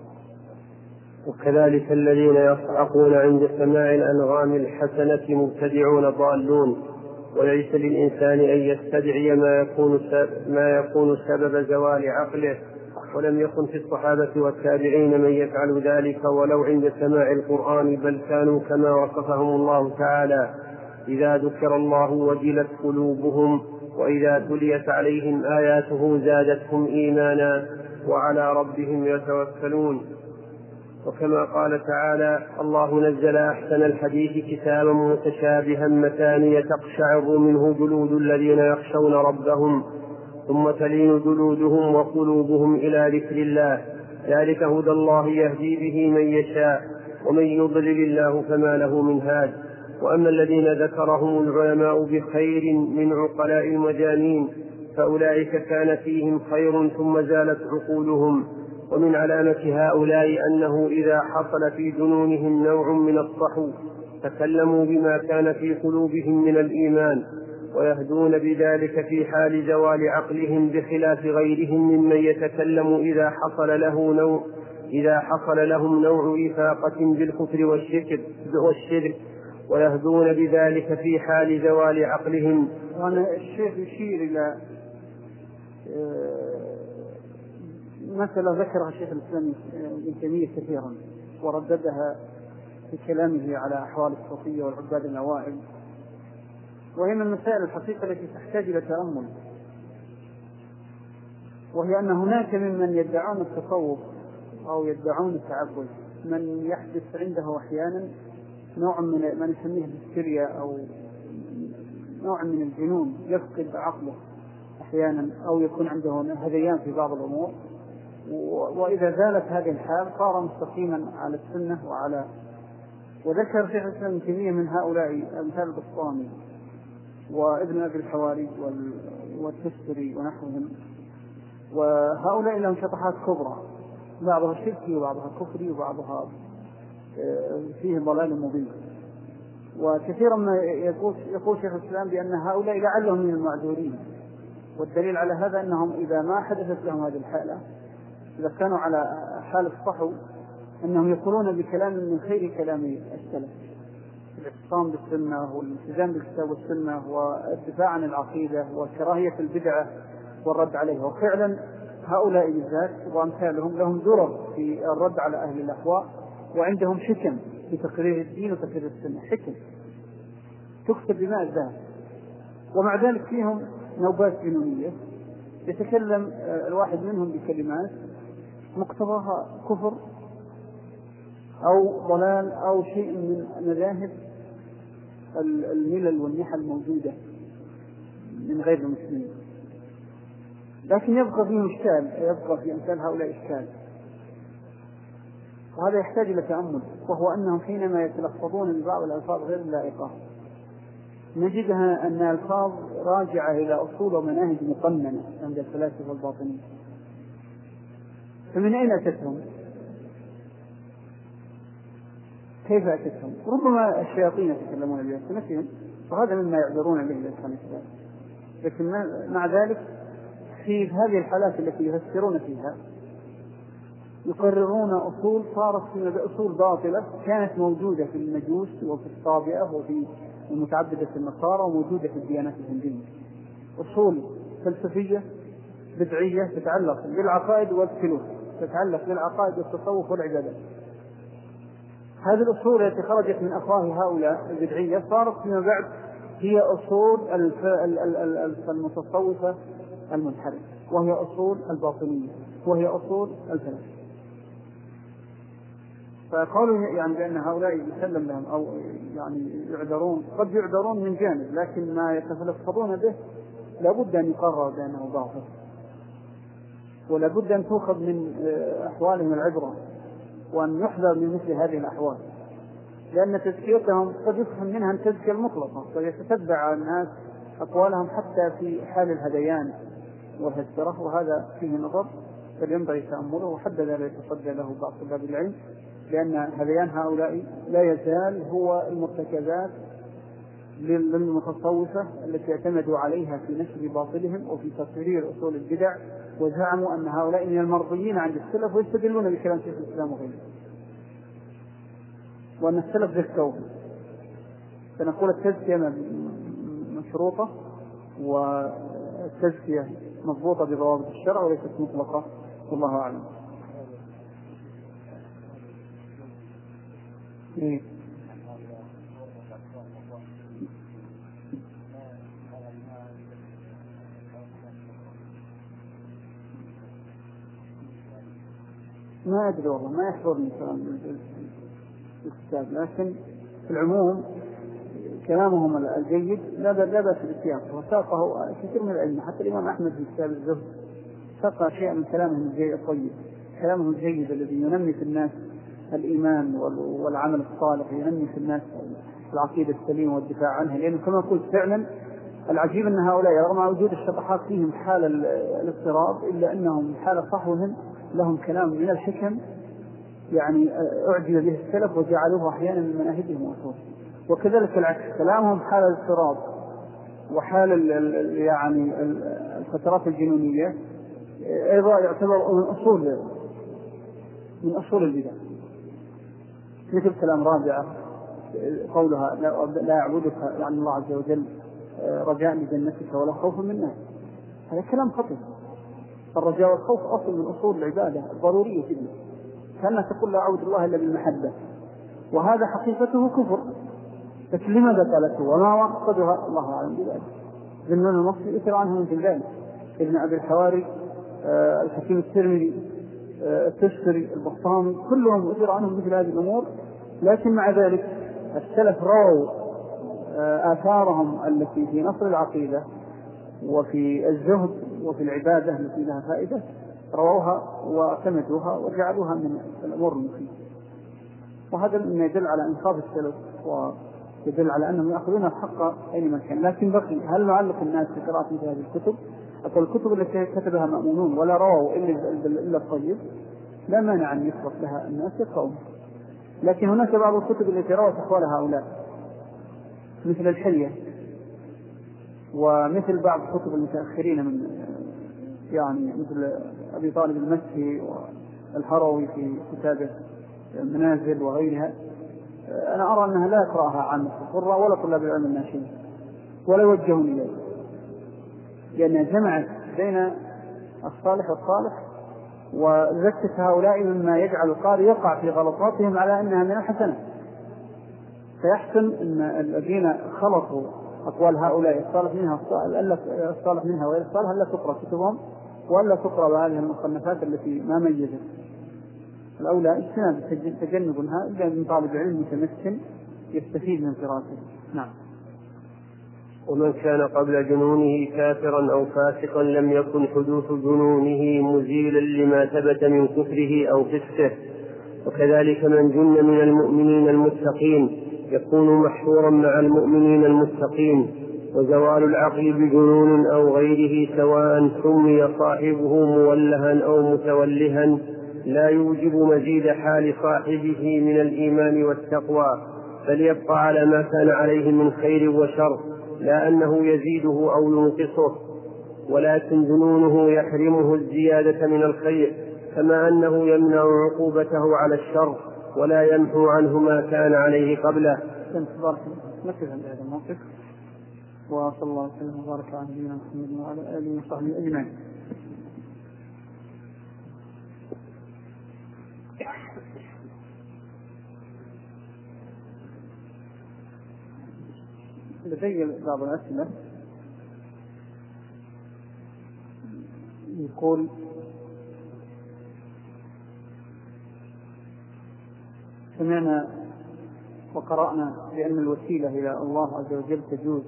Speaker 3: وكذلك الذين يصعقون عند سماع الأنغام الحسنة مبتدعون ضالون، وليس للإنسان أن يستدعي ما يكون ما يكون سبب زوال عقله، ولم يكن في الصحابة والتابعين من يفعل ذلك ولو عند سماع القرآن، بل كانوا كما وصفهم الله تعالى: إذا ذكر الله وجلت قلوبهم وإذا تليت عليهم آياته زادتهم إيمانا وعلى ربهم يتوكلون. وكما قال تعالى: الله نزل أحسن الحديث كتابا متشابها مثانية تقشعر منه جلود الذين يخشون ربهم ثم تلين جلودهم وقلوبهم إلى ذكر الله، ذلك هدى الله يهدي به من يشاء ومن يضلل الله فما له من هاد. وأما الذين ذكرهم العلماء بخير من عقلاء المجانين فأولئك كان فيهم خير ثم زالت عقولهم. ومن علامة هؤلاء أنه إذا حصل في جنونهم نوع من الصحو تكلموا بما كان في قلوبهم من الإيمان، ويهدون بذلك في حال زوال عقلهم، بخلاف غيرهم ممن يتكلم إذا حصل له نوع إذا حصل لهم نوع إفاقة بالكفر والشرك، ويهدون بذلك في حال زوال عقلهم.
Speaker 1: وأنا الشيخ يشير إلى مسألة ذكرها الشيخ الإسلام ابن تيمية كثيرا ورددها في كلامه على أحوال الصوفية والعباد الأوائل، وهي من المسائل الحقيقة التي تحتاج إلى تأمل، وهي أن هناك ممن يدعون التصوف أو يدعون التعبد من يحدث عنده أحيانا نوع من ما نسميه الهستيريا أو نوع من الجنون، يفقد عقله أحيانا أو يكون عنده هذيان في بعض الأمور، وإذا زالت هذه الحال صار مستقيما على السنة وعلى. وذكر شيخ الإسلام ابن تيمية من هؤلاء أمثال البسطامي وابن أبي الحواري والتستري ونحوهم، وهؤلاء لهم شطحات كبرى، بعضها شركي وبعضها كفري وبعضها فيه ضلال مبين. وكثيرا ما يقول, يقول شيخ الإسلام بأن هؤلاء لعلهم من المعذورين، والدليل على هذا أنهم إذا ما حدثت لهم هذه الحالة، إذا كانوا على حال الصحو، أنهم يقولون بكلام من خير كلام السلف، الاعتصام بالسنة والالتزام بالكتاب والسنة والدفاع عن العقيدة وكراهية البدعة والرد عليها. وفعلا هؤلاء بالذات وأمثالهم لهم درر في الرد على أهل الأهواء، وعندهم حكم في تقرير الدين وتقرير السنة، حكم تكتب بماء الذهب. ومع ذلك فيهم نوبات جنونية، يتكلم الواحد منهم بكلمات مقتضاها كفر أو ضلال أو شيء من مذاهب الملل والنحل الموجودة من غير المسلمين، لكن يبقى فيه إشكال، يبقى في أمثال هؤلاء إشكال، وهذا يحتاج إلى تأمل. وهو أنهم حينما يتلفظون ببعض الألفاظ غير اللائقة نجدها أن الألفاظ راجعة إلى أصول ومناهج مقننة عند الفلاسفة الباطنية. فمن أين أتتهم؟ كيف أتتهم؟ ربما الشياطين يتكلمون بألسنتهم، وهذا مما يعذرون به الإنسان، لكن مع ذلك في هذه الحالات التي يفسرون فيها يقررون أصول صارت أصول باطلة كانت موجودة في المجوس وفي الصابئة وفي المتعبدة النصارى وموجودة في الديانات الهندية، أصول فلسفية بدعية تتعلق بالعقائد والسلوك، تتعلق بالعقائد والتصوف والعبادات. هذه الأصول التي خرجت من أفواه هؤلاء البدعية صارت فيما بعد هي أصول المتصوفة المنحرفة، وهي أصول الباطنية، وهي أصول الفلسفة. فقالوا يعني بأن هؤلاء يسلم لهم أو يعني يعذرون، قد يعذرون من جانب، لكن ما يتفلسفون به لابد أن يقرر بأنه باطل، ولابد أن تؤخذ من أحوالهم العبرة، وأن يحذر من مثل هذه الأحوال، لأن تزكيتهم قد يفهم منها التزكية المطلقة، ويتتبع الناس أقوالهم حتى في حال الهذيان والهزبرة، وهذا فيه نظر فلينبغي تأمله، وحدد لا يتصدى له بعض طلاب العلم، لأن هذيان هؤلاء لا يزال هو المرتكزات للمتصوفة التي اعتمدوا عليها في نشر باطلهم وفي تقرير أصول البدع، وزعموا أن هؤلاء من المرضيين عند السلف، ويستدلون بكلام شيخ الإسلام وغيره، وأن السلف ذكوه. فنقول التزكية مشروطة، والتزكية مضبوطة بضوابط الشرع وليست مطلقة، والله أعلم. إيه؟ ما أدري والله، ما يحضرني كلام الكتاب، لكن في العموم كلامهم الجيد لا بأس بالسياق، وساقه كثير من العلم، حتى الإمام أحمد في كتاب الزهد ساق شيئا من كلامهم الجيد الطيب، كلامهم الجيد الذي ينمي في الناس الإيمان والعمل الصالح، ينمي في الناس العقيدة السليمة والدفاع عنها. لأنه كما قلت فعلا العجيب أن هؤلاء رغم وجود الشطحات فيهم حال الاضطراب، إلا أنهم حال صحوهم لهم كلام من الحكم يعني أعجب به السلف وجعلوه أحيانا من مناهجهم وأصولهم. وكذلك العكس، كلامهم حال الاضطراب وحال يعني الفترات الجنونية أيضا يعتبر من أصول من أصول البدع، مثل كلام رابعة قولها لا يعبدك يعني الله عز وجل رجاء لجنتك ولا خوف منها، هذا كلام خطير. الرجاء والخوف أصل من أصول العبادة الضرورية جدا، كأنها تقول لا أعبد الله إلا بالمحبة، وهذا حقيقته كفر. لكن لماذا قالته وما وقدها؟ الله أعلم بذلك. ذنون المصري يثر عنه من ذلك، ابن أبي الحواري، آه الحكيم الترمذي، آه التشتري، البطامي، كلهم يثر عنهم مثل هذه الأمور. لكن مع ذلك السلف رووا آه آثارهم التي في نصر العقيدة وفي الزهد وفي العبادة التي لها فائدة، رووها واعتمدوها وجعلوها من الأمور المفيدة. وهذا مما يدل على إنصاف السلف ويدل على أنهم يأخذون الحق أينما كان. لكن بقي هل نعلق الناس في قراءة مثل هذه الكتب؟ أقول الكتب التي كتبها مأمونون ولا رووا إلا الطيب لا مانع أن يصرف لها الناس يقرؤون. لكن هناك بعض الكتب التي روت أحوال هؤلاء مثل الحلية، ومثل بعض كتب المتأخرين من يعني مثل أبي طالب المسهي والهروي في كتابه المنازل وغيرها، أنا أرى أنها لا يقرأها عامة القراء ولا طلاب العلم الناشئين ولا يوجهون إليه، لأنها جمعت بين الصالح والصالح وذكت هؤلاء مما يجعل القارئ يقع في غلطاتهم على أنها من الحسنة. فيحسن أن الذين خلطوا أقوال هؤلاء الصالح منها الصالح منها وغير الصالح ألا تقرأ كتبهم وألا تقرأ بهذه المصنفات التي ما ميزت. الأولى اجتناب تجنبها إلا من طالب علم متمكن يستفيد من قراءته. نعم.
Speaker 3: ومن كان قبل جنونه كافرا أو فاسقا لم يكن حدوث جنونه مزيلا لما ثبت من كفره أو فسقه. وكذلك من جن من المؤمنين المتقين يكون محشورا مع المؤمنين المتقين. وزوال العقل بجنون أو غيره سواء سمي صاحبه مولها أو متولها لا يوجب مزيد حال صاحبه من الإيمان والتقوى، بل يبقى على ما كان عليه من خير وشر، لا أنه يزيده أو ينقصه، ولكن جنونه يحرمه الزيادة من الخير، كما أنه يمنع عقوبته على الشر ولا يمحو عنه ما كان عليه قبله.
Speaker 1: وصلى الله وسلم وبارك على نبينا محمد وعلى آله وصحبه أجمعين. لدي بعض الأسئلة. يقول سمعنا وقرأنا بأن الوسيلة إلى الله عز وجل تجوز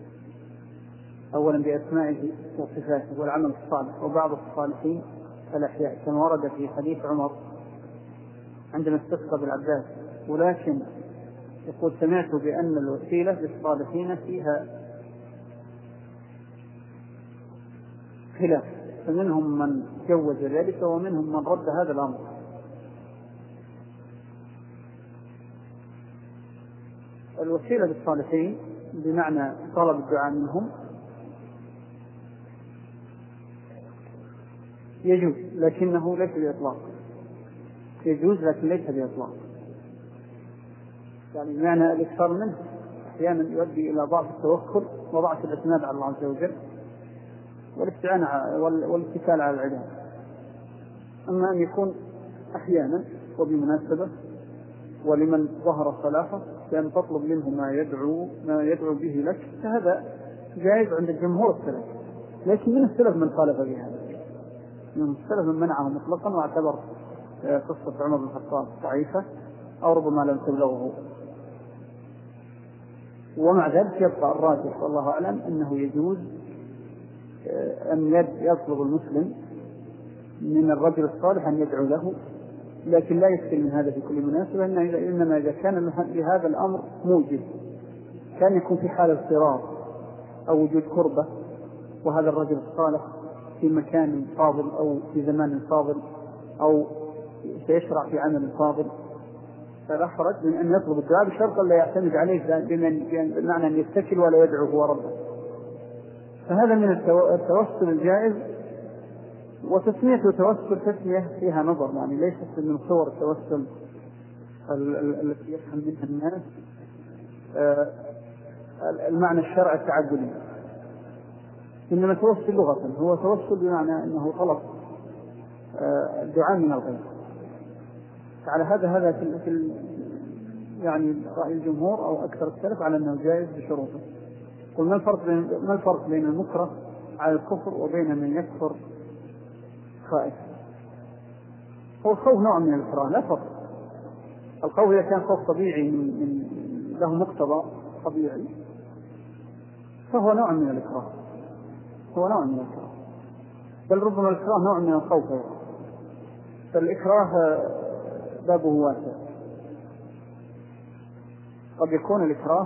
Speaker 1: أولا بأسمائه وصفاته والعمل الصالح، وبعض الصالحين الأحياء كما ورد في حديث عمر عندما استسقى بالعباس. ولكن يقول سمعت بأن الوسيلة للصالحين فيها خلاف، فمنهم من جوز ذلك ومنهم من رد هذا الأمر. الوسيلة للصالحين بمعنى طلب الدعاء منهم يجوز، لكنه ليس بإطلاق، يجوز لكن ليس بإطلاق. يعني بمعنى الإكثار منه أحيانا يؤدي إلى ضعف التوكل وضعف الاعتماد على الله عز وجل والاستعانة والاتكال على العباد. أما أن يكون أحيانا وبمناسبة ولمن ظهر صلاحه بأن تطلب منه ما يدعو ما يدعو به لك، فهذا جائز عند الجمهور السلف، لكن من السلف من خالف بهذا، من السلف من منعه مطلقا واعتبر قصة عمر بن الخطاب ضعيفة أو ربما لم تبلغه. ومع ذلك يبقى الراجح والله أعلم أنه يجوز أن يطلب المسلم من الرجل الصالح أن يدعو له، لكن لا يكفي من هذا في كل مناسبة، إنما إذا كان لهذا الأمر موجب، كان يكون في حال اضطرار أو وجود كربة وهذا الرجل الصالح في مكان فاضل أو في زمان فاضل أو سيشرع في عمل فاضل، فلا حرج من أن يطلب الدعاء بشرط لا يعتمد عليه بمعنى أن يتكل ولا يدعو هو ربه. فهذا من التوسل الجائز. وتسمية التوسل تسمية فيها نظر، يعني ليست من صور التوسل التي يفهم منها الناس المعنى الشرعي التعبدي، إنما التوسل لغة هو توسل بمعنى أنه طلب الدعاء من الغير. على هذا هذا في يعني رأي الجمهور أو أكثر السلف على أنه جائز بشروطه. قل ما الفرق بين ما الفرق بين المكره على الكفر وبين من يكفر خائف؟ هو الخوف نوع من الإكراه، لا فرق. الخوف إذا كان خوف طبيعي من, من له مقتضى طبيعي فهو نوع من الإكراه، هو نوع من الإكراه، بل ربما الإكراه نوع من الخوف. فالإكراه بابه واسع. قد يكون الإكراه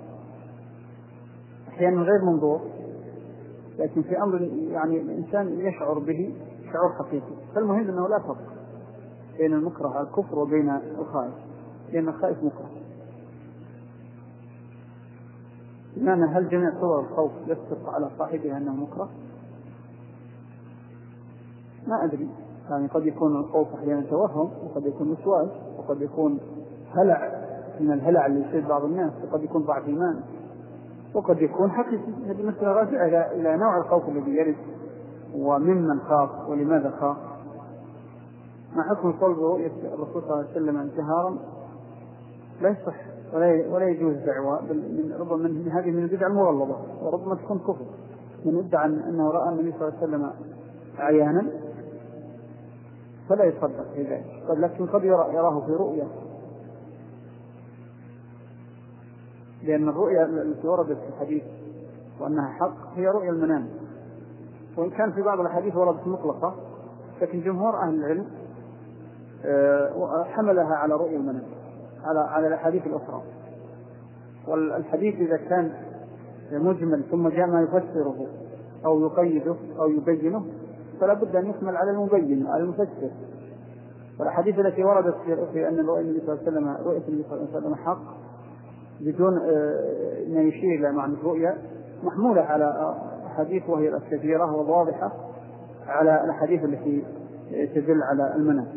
Speaker 1: أحيانا غير منظور، لكن في أمر يعني الإنسان يشعر به شعور حقيقي. فالمهم أنه لا فرق بين المكره على الكفر وبين الخائف، لأن الخائف مكره. بمعنى هل جميع صور الخوف يصدق على صاحبها أنه مكره؟ ما أدري، يعني قد يكون الخوف أحيانا توهم، وقد يكون وسواس، وقد يكون هلع من الهلع اللي يصيب بعض الناس، وقد يكون ضعف إيمان، وقد يكون حقيقي. هذه مثل راجع إلى نوع الخوف الذي يرد وممن خاف ولماذا خاف. مع حكم القول برؤية الرسول صلى الله عليه وسلم جهارا لا يصح ولا يجوز دعوة، بل من ربما من هذه من البدع المغلظة، وربما تكون كفر. من ادعى أنه رأى النبي صلى الله عليه وسلم عيانا فلا يصدق في ذلك، لكن قد يراه في رؤيا، لأن الرؤيا التي وردت في الحديث وأنها حق هي رؤيا المنام، وإن كان في بعض الحديث وردت مطلقة، لكن جمهور أهل العلم حملها على رؤيا المنام على على الأحاديث الأخرى. والحديث إذا كان مجمل ثم جاء ما يفسره أو يقيده أو يبينه فلا بد أن يحمل على المبين على المفسر. والحديث التي وردت في أن رؤية النبي صلى الله عليه وسلم رؤية النبي صلى الله عليه وسلم حق بدون ما يشير إلى معنى الرؤيا محمولة على أحاديث وهي الكثيرة والواضحة على الحديث التي تدل على المنام.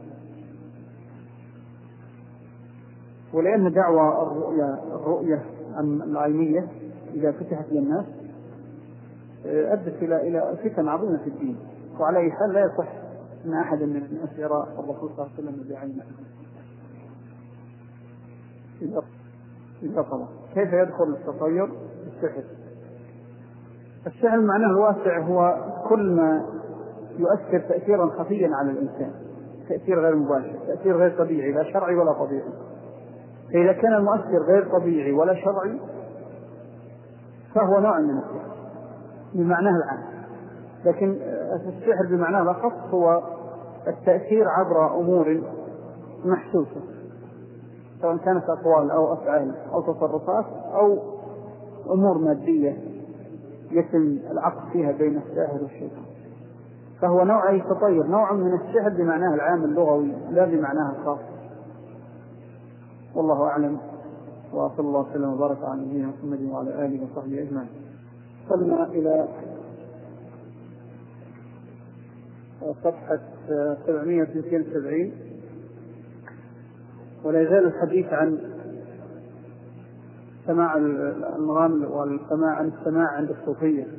Speaker 1: ولأن دعوة الرؤيا الرؤية العينية إذا فتحت للناس أدت إلى إلى فتن عظيمة في الدين، وعلى أي حال لا يصح أن أحد من الناس يرى الرسول صلى الله عليه وسلم بعينه. طبعا كيف يدخل التطير السحر؟ السحر معناه الواسع هو كل ما يؤثر تأثيرا خفيا على الإنسان، تأثير غير مباشر، تأثير غير طبيعي لا شرعي ولا طبيعي. فإذا كان المؤثر غير طبيعي ولا شرعي فهو نوع من السحر بمعناه العام. لكن السحر بمعناه الأخص هو التأثير عبر أمور محسوسة، سواء كانت أقوال أو أفعال أو تصرفات أو أمور مادية يتم العقد فيها بين الساحر والشيطان. فهو نوع يتطير، نوع من السحر بمعناه العام اللغوي لا بمعناه الخاص. والله أعلم، وصلى الله وسلم وبارك على نبينا محمد وعلى آله وصحبه أجمعين. وصلنا إلى صفحة سبعمائة واثنين وسبعين، ولا يزال الحديث عن سماع الأنغام والسماع عن السماع عند الصوفية،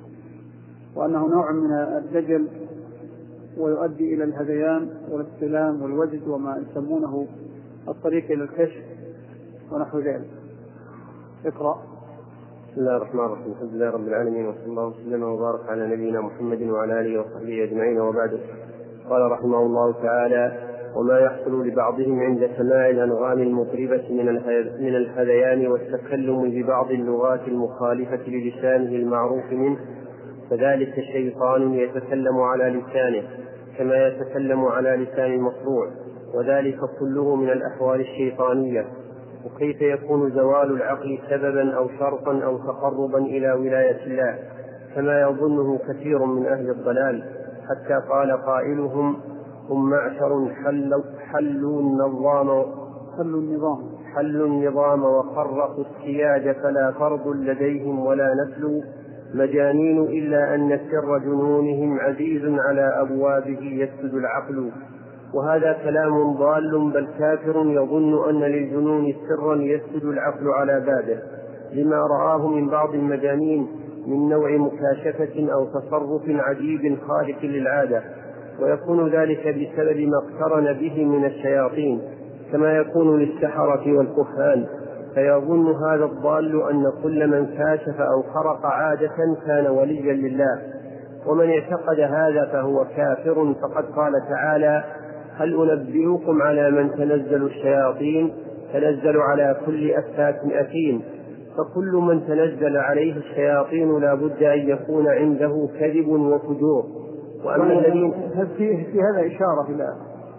Speaker 1: وأنه نوع من الدجل ويؤدي إلى الهذيان والاستلام والوجد وما يسمونه الطريق إلى الكشف ونحو ذلك. اقرأ.
Speaker 3: بسم الله الرحمن الرحيم. الحمد لله رب العالمين، وصلى الله وسلم وبارك على نبينا محمد وعلى آله وصحبه أجمعين، وبعد. قال رحمه الله تعالى: وما يحصل لبعضهم عند سماع الأنغام المطربة من الهذيان والتكلم ببعض اللغات المخالفة للسانه المعروف منه، فذلك شيطان يتكلم على لسانه كما يتكلم على لسان المصروع، وذلك كله من الأحوال الشيطانية. وكيف يكون زوال العقل سببا أو شرطا أو تقربا إلى ولاية الله كما يظنه كثير من أهل الضلال، حتى قال قائلهم: هم معشر حلوا, حلوا النظام
Speaker 1: حلوا النظام
Speaker 3: حلوا النظام وخرقوا السياج، فلا فرض لديهم ولا نسل، مجانين إلا أن سر جنونهم عزيز على أبوابه يسد العقل. وهذا كلام ضال، بل كافر يظن أن للجنون سرا يسد العقل على بابه، لما رآه من بعض المجانين من نوع مكاشفة أو تصرف عجيب خارق للعادة، ويكون ذلك بسبب ما اقترن به من الشياطين، كما يكون للسحرة والكهان. فيظن هذا الضال أن كل من كاشف أو خرق عادة كان وليا لله، ومن اعتقد هذا فهو كافر. فقد قال تعالى: هل أنبئكم على من تنزل الشياطين؟ تنزل على كل أفاك أثيم. فكل من تنزل عليه الشياطين لا بد أن يكون عنده كذب وفجور. وأما الذين
Speaker 1: في, في هذا إشارة إلى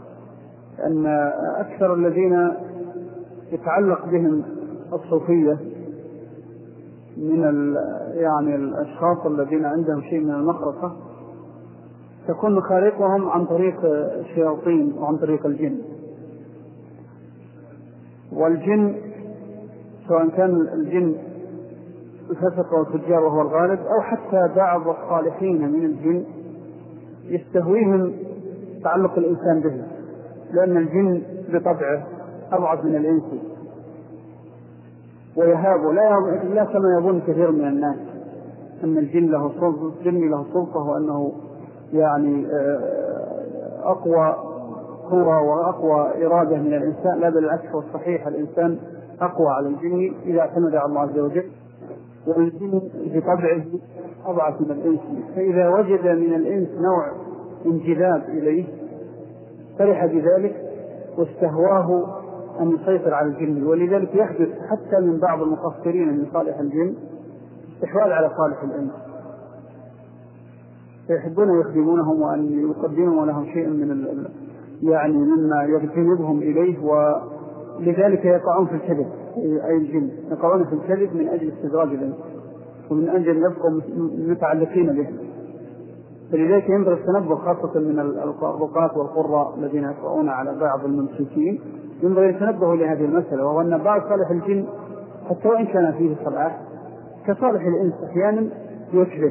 Speaker 1: أن أكثر الذين يتعلق بهم الصوفية من يعني الأشخاص الذين عندهم شيء من المخرقة تكون مخارقهم عن طريق الشياطين وعن طريق الجن. والجن سواء كان الجن الفسق والفجار وهو الغالب، أو حتى بعض الصالحين من الجن يستهويهم تعلق الإنسان به، لأن الجن بطبعه أضعف من الإنس ويهاب لا, لا كما يظن كثير من الناس أن الجن له سلطة، الجن له سلطة وأنه يعني أقوى قوة وأقوى إرادة من الإنسان. لا، بالعكس، والصحيح الإنسان أقوى على الجن إذا اعتمد على الله عز وجل، والجن بطبعه أضعف من الإنس. فإذا وجد من الإنس نوع انجذاب إليه فرح بذلك واستهواه أن يسيطر على الجن. ولذلك يحدث حتى من بعض المقصرين من صالح الجن استحواذ على صالح الإنس، فيحبون يخدمونهم وأن يقدموا لهم شيء من ال... يعني مما يجذبهم إليه، ولذلك يقعون في الكذب. أي الجن يقعون في الكذب من أجل استدراج الإنس ومن أجل يبقوا متعلقين به. فلذلك ينبغي التنبه خاصة من الرقاة والقراء الذين يقرؤون على بعض الممسوكين، ينبغي التنبه لهذه المسألة، وهو أن بعض صالح الجن حتى وإن كان فيه صلاح كصالح الإنس أحيانا يكذب،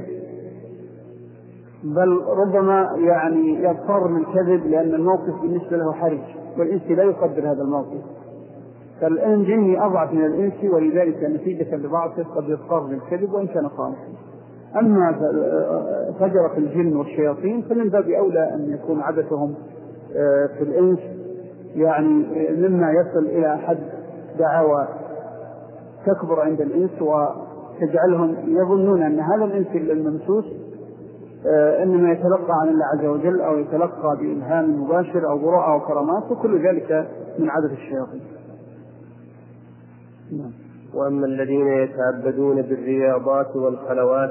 Speaker 1: بل ربما يعني يضطر من الكذب لأن الموقف بالنسبة له حرج، والإنس لا يقدر هذا الموقف. فالجن أضعف من الإنس، ولذلك نتيجة لضعفه قد يضطر للكذب وإن كان صالحا. أما فجرة الجن والشياطين فمن باب أولى أن يكون عبثهم في الإنس يعني مما يصل إلى حد دعاوى تكبر عند الإنس وتجعلهم يظنون أن هذا الإنس الممسوس إنما يتلقى عن الله عز وجل أو يتلقى بإلهام مباشر أو برؤى أو كرامات، وكل ذلك من عادة الشياطين.
Speaker 3: وأما الذين يتعبدون بالرياضات والخلوات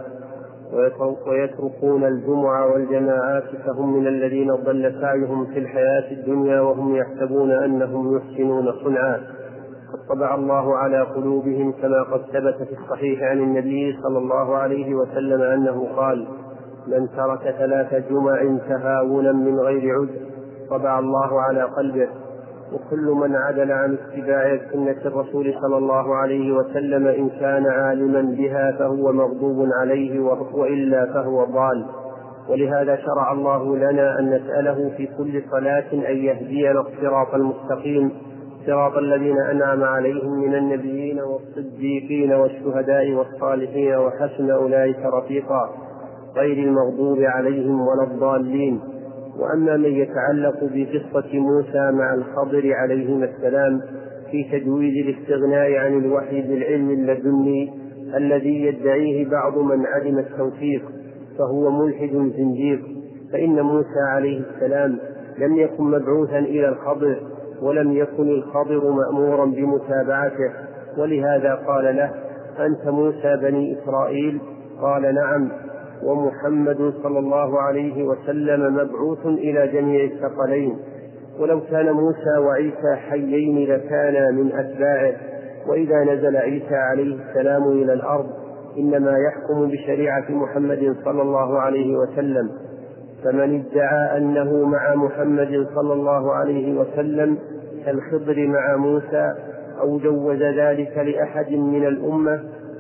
Speaker 3: ويتركون الجمعة والجماعات فهم من الذين ضل سعيهم في الحياة الدنيا وهم يحسبون أنهم يحسنون صنعا، قد طبع الله على قلوبهم، كما قد ثبت في الصحيح عن النبي صلى الله عليه وسلم أنه قال: من ترك ثلاث جمع تهاونا من غير عذر طبع الله على قلبه. وكل من عدل عن اتباع سنة الرسول صلى الله عليه وسلم إن كان عالما بها فهو مغضوب عليه، وإلا فهو ضال. ولهذا شرع الله لنا أن نسأله في كل صلاة أن يهدينا الصراط المستقيم، صراط الذين أنعم عليهم من النبيين والصديقين والشهداء والصالحين وحسن أولئك رفيقا، غير المغضوب عليهم ولا الضالين. وأما من يتعلق بقصة موسى مع الخضر عليهما السلام في تجويز الاستغناء عن الوحي بالعلم اللدني الذي يدعيه بعض من عدم التوفيق فهو ملحد زنديق، فإن موسى عليه السلام لم يكن مبعوثا إلى الخضر، ولم يكن الخضر مأمورا بمتابعته، ولهذا قال له: أنت موسى بني إسرائيل؟ قال: نعم. ومحمد صلى الله عليه وسلم مبعوث إلى جميع الثقلين، ولو كان موسى وعيسى حيين لكان من أتباعه، وإذا نزل عيسى عليه السلام إلى الأرض إنما يحكم بشريعة محمد صلى الله عليه وسلم. فمن ادعى أنه مع محمد صلى الله عليه وسلم كالخضر مع موسى أو جوز ذلك لأحد من الأمة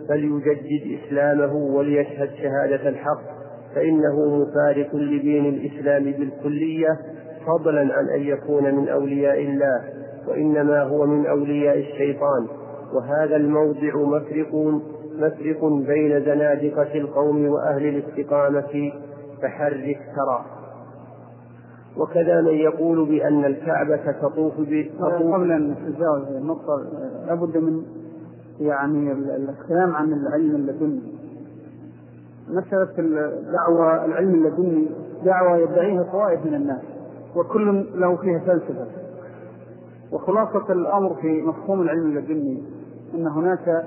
Speaker 3: فليجدد إسلامه وليشهد شهادة الحق، فإنه مفارق لدين الإسلام بالكلية، فضلا عن أن يكون من أولياء الله، وإنما هو من أولياء الشيطان. وهذا الموضع مفرق مفرق بين زنادقة القوم وأهل الاستقامة، فحرك ترى. وكذا من يقول بأن الكعبة تطوف
Speaker 1: تطوف قبل أن نتجاوز النقطة لابد من يعني الكلام عن العلم اللدني. مسألة الدعوة العلم اللدني دعوة يدعيها طوائف من الناس، وكل له فيها فلسفة. وخلاصة الأمر في مفهوم العلم اللدني أن هناك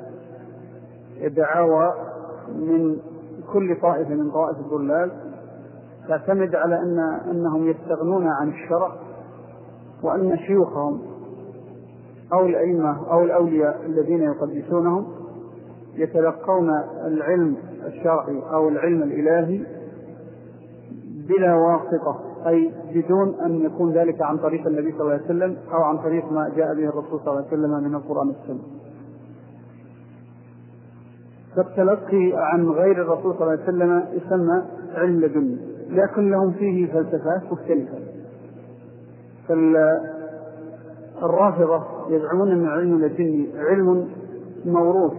Speaker 1: دعاوى من كل طائفة من طوائف الضلال تعتمد على أن أنهم يستغنون عن الشرع، وأن شيوخهم أو الأئمة أو الأولياء الذين يقدسونهم يتلقون العلم الشرعي أو العلم الإلهي بلا واسطة، أي بدون أن يكون ذلك عن طريق النبي صلى الله عليه وسلم أو عن طريق ما جاء به الرسول صلى الله عليه وسلم من القرآن والسنة. فالتلقي عن غير الرسول صلى الله عليه وسلم يسمى علم لدني، لكن لهم فيه فلسفات مختلفة. فالرافضة يزعمون أن العلم اللدني علم موروث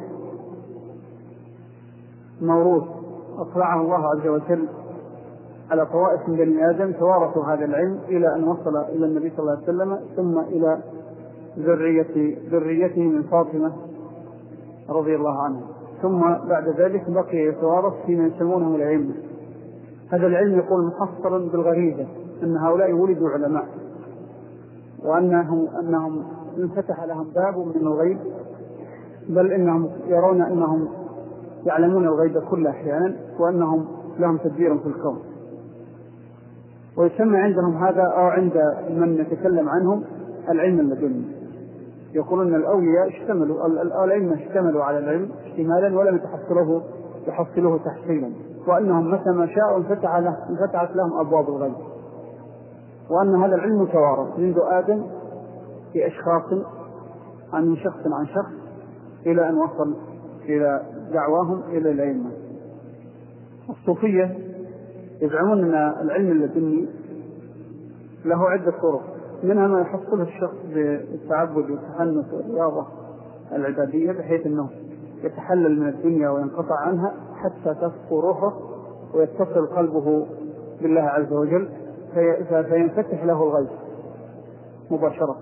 Speaker 1: موروث أطلعه الله عز وجل على طوائف من بني آدم، توارثوا هذا العلم إلى أن وصل إلى النبي صلى الله عليه وسلم، ثم إلى ذرية ذريته من فاطمة رضي الله عنها، ثم بعد ذلك بقي يتوارث فيما يسمونهم الأئمة. هذا العلم يقول محصرا بالغريزة أن هؤلاء ولدوا علماء، وأنهم أنهم انفتح لهم باب من الغيب، بل إنهم يرون أنهم يعلمون الغيب كل أحيانا، وأنهم لهم تدبير في الكون. ويسمى عندهم هذا أو عند من نتكلم عنهم العلم اللدني. يقولون الأولياء اشتملوا الأئمة اشتملوا على العلم اشتمالا ولم يتحصلوه يحصلوه تحصيلا، وأنهم متى ما شاءوا انفتحت لهم أبواب الغيب، وأن هذا العلم متوارث منذ آدم في أشخاص عن شخص عن شخص إلى أن وصل إلى دعواهم إلى الأئمة. الصوفية يزعمون أن العلم اللدني له عدة طرق، منها ما يحصله الشخص بالتعبد والتحنث والرياضة العبادية، بحيث أنه يتحلل من الدنيا وينقطع عنها حتى تصفو روحه ويتصل قلبه بالله عز وجل، فينفتح له الغيب مباشرة.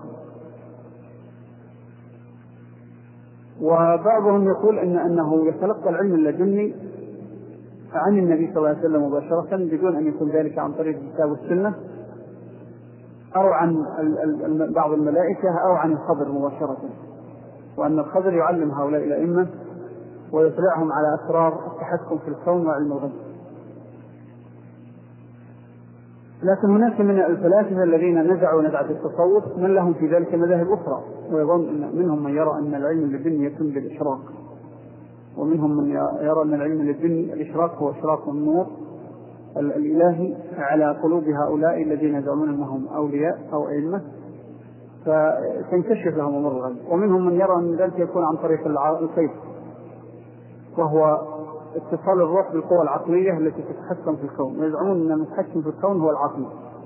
Speaker 1: وبعضهم يقول إن أنه يتلقى العلم اللدني عن النبي صلى الله عليه وسلم مباشرة بدون أن يكون ذلك عن طريق الكتاب والسنة أو عن بعض الملائكة أو عن الخضر مباشرة، وأن الخضر يعلم هؤلاء الأئمة ويطلعهم على أسرار التحكم في الكون وعلم الغيب. لكن هناك من الفلاسفة الذين نزعوا نزعة التصوف من لهم في ذلك مذاهب أخرى، ويظن أن منهم من يرى أن العلم اللدني يتم بالإشراق، ومنهم من يرى أن العلم اللدني الإشراق هو إشراق النور الإلهي على قلوب هؤلاء الذين يزعمون أنهم أولياء أو أئمة فتنكشف لهم أمور الغيب. ومنهم من يرى أن ذلك يكون عن طريق الكيف، وهو اتصال الروح بالقوى العقلية التي تتحكم في الكون، ويزعمون أن المتحكم في الكون هو العقل.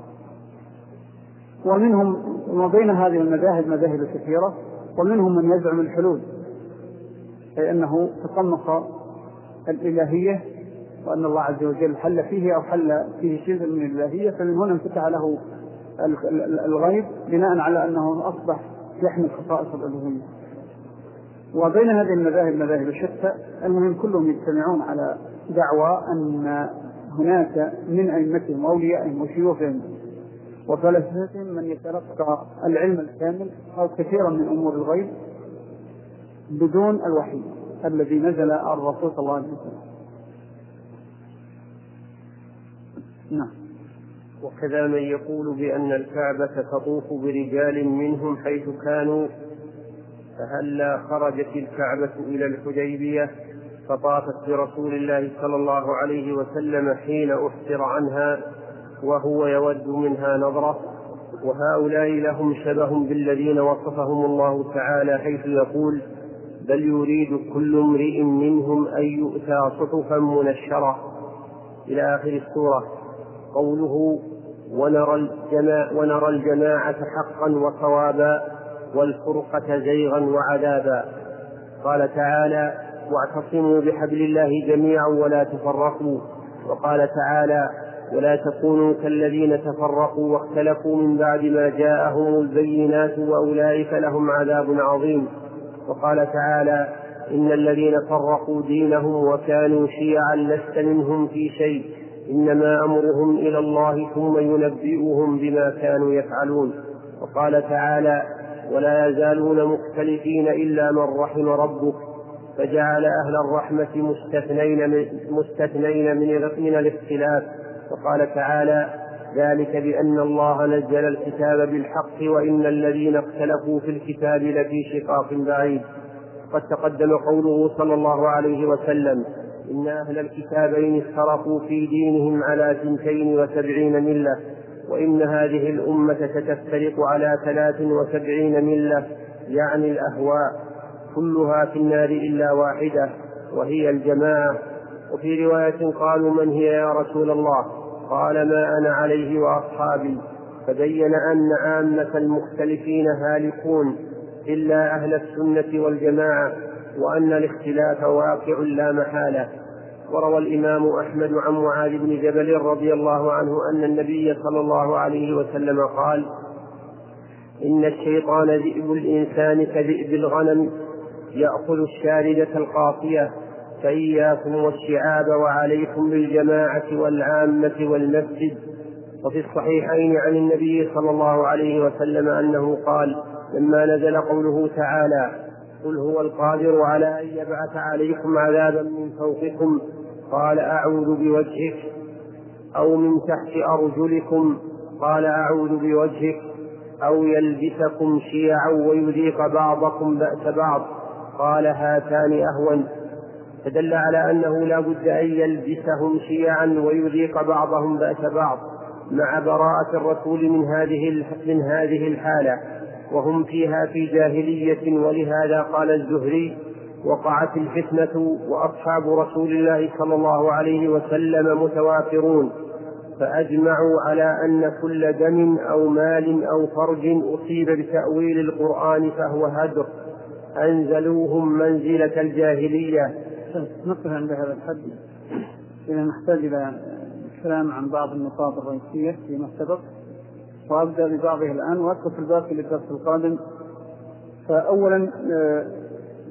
Speaker 1: ومنهم ما بين هذه المذاهب مذاهب كثيرة. ومنهم من يزعم الحلول، أي أنه تطمق الإلهية وأن الله عز وجل حل فيه أو حل فيه شيء من الإلهية، فمن هنا انفتح له الغيب بناء على أنه أصبح يحمل خصائص الألوهية. وبين هذه المذاهب مذاهب شتى، المهم كلهم يجتمعون على دعوى أن هناك من أئمتهم وأوليائهم وشيوخهم وفلاسفتهم من يتلقى العلم الكامل أو كثيرا من أمور الغيب بدون الوحي الذي نزل على الرسول صلى الله عليه وسلم. نعم.
Speaker 3: وكذا من يقول بأن الكعبة تطوف برجال منهم حيث كانوا، فهلا خرجت الكعبة إلى الحديبية فطافت برسول الله صلى الله عليه وسلم حين أحسر عنها وهو يود منها نظرة. وهؤلاء لهم شبه بالذين وصفهم الله تعالى حيث يقول: بل يريد كل امرئ منهم أن يؤتى صحفا منشرة إلى آخر السورة. قوله: ونرى الجماعة, ونرى الجماعة حقا وصوابا والفرقة زيغا وعذابا. قال تعالى: واعتصموا بحبل الله جميعا ولا تفرقوا. وقال تعالى: ولا تكونوا كالذين تفرقوا واختلفوا من بعد ما جاءهم البينات وأولئك لهم عذاب عظيم. وقال تعالى: إن الذين فرقوا دينهم وكانوا شيعا لست منهم في شيء إنما أمرهم إلى الله ثم ينبئهم بما كانوا يفعلون. وقال تعالى: ولا يزالون مختلفين إلا من رحم ربك، فجعل أهل الرحمة مستثنين من, مستثنين من, من الاختلاف. وقال تعالى: ذلك بأن الله نزل الكتاب بالحق وإن الذين اختلفوا في الكتاب لفي شقاق بعيد. قد تقدم قوله صلى الله عليه وسلم: إن أهل الكتابين افترقوا في دينهم على ثنتين وسبعين ملة، وإن هذه الأمة ستفترق على ثلاث وسبعين ملة، يعني الأهواء، كلها في النار إلا واحدة وهي الجماعة. وفي رواية قالوا: من هي يا رسول الله؟ قال: ما أنا عليه وأصحابي. فبين أن عامة المختلفين هالكون إلا أهل السنة والجماعة، وأن الاختلاف واقع لا محالة. وروى الإمام أحمد عن معاذ بن جبل رضي الله عنه أن النبي صلى الله عليه وسلم قال: إن الشيطان ذئب الإنسان كذئب الغنم يأخذ الشاردة القاصية، فإياكم والشعاب وعليكم بالجماعة والعامة والمسجد. وفي الصحيحين عن النبي صلى الله عليه وسلم أنه قال لما نزل قوله تعالى: قل هو القادر على أن يبعث عليكم عذابا من فوقكم، قال: أعوذ بوجهك، أو من تحت أرجلكم، قال: أعوذ بوجهك، أو يلبسكم شيعا ويذيق بعضكم بأس بعض، قال: هاتان أهون. فدل على أنه لا بد أن يلبسهم شيعا ويذيق بعضهم بأس بعض مع براءة الرسول من هذه من هذه الحالة، وهم فيها في جاهلية. ولهذا قال الزهري: وقعت الفتنة وأصحاب رسول الله صلى الله عليه وسلم متوافرون، فأجمعوا على أن كل دم أو مال أو فرج أصيب بتأويل القرآن فهو هدر، أنزلوهم منزلة الجاهلية.
Speaker 1: نقف عند هذا الحد، إذا نحتاج إلى الكلام عن بعض النقاط الرئيسية فيما سبق، وأبدأ ببعضها الآن وأترك الباقي للدرس القادم. فأولا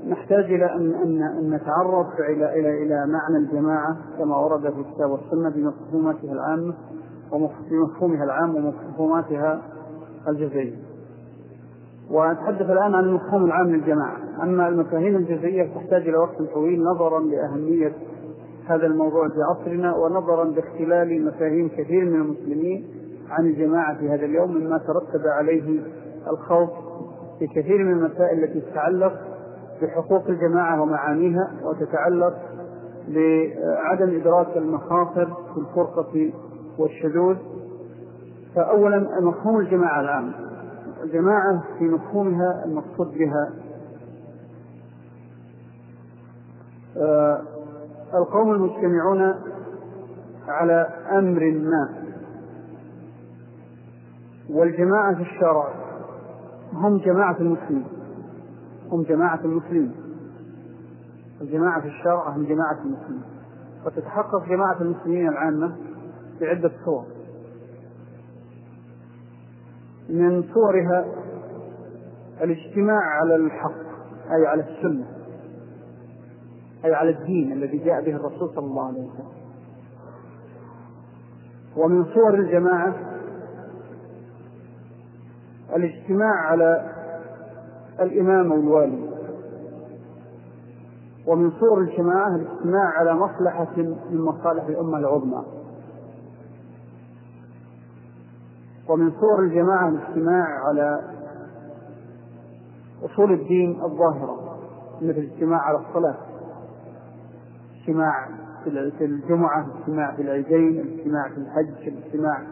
Speaker 1: نحتاج إلى أن, أن, أن نتعرف إلى, إلى, إلى معنى الجماعة كما ورد في الكتاب والسنة بمفهوماتها العامة ومفهومها العام ومفهوماتها الجزئية. وأتحدث الآن عن المفهوم العام للجماعة. أما المفاهيم الجزئية تحتاج إلى وقت طويل نظرا لأهمية هذا الموضوع في عصرنا، ونظرا لاختلال مفاهيم كثير من المسلمين عن الجماعة في هذا اليوم، مما ترتب عليه الخوف في كثير من المسائل التي تتعلق بحقوق الجماعة ومعانيها، وتتعلق بعدم إدراك المخاطر في الفرقة والشذوذ. فأولا مفهوم الجماعة العام. الجماعة في مفهومها المقصود بها آه القوم المجتمعون على أمر ما. والجماعة في الشرع هم جماعة المسلمين، هم جماعة المسلمين. الجماعة في الشرع هم جماعة المسلمين. وتتحقق جماعة المسلمين العامة بعدة صور. من صورها الاجتماع على الحق، أي على السنة، أي على الدين الذي جاء به الرسول صلى الله عليه وسلم. ومن صور الجماعة الاجتماع على الإمام والوالي. ومن صور الجماعة الاجتماع على مصلحة من مصالح الأمة العظمى. ومن صور الجماعة الاجتماع على أصول الدين الظاهرة، مثل الاجتماع على الصلاة، اجتماع في الجمعة، اجتماع في العيدين، الاجتماع في الحج، الاجتماع.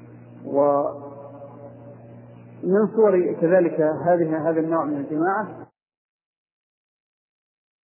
Speaker 1: ومن صور كذلك هذه هذا النوع من الجماعة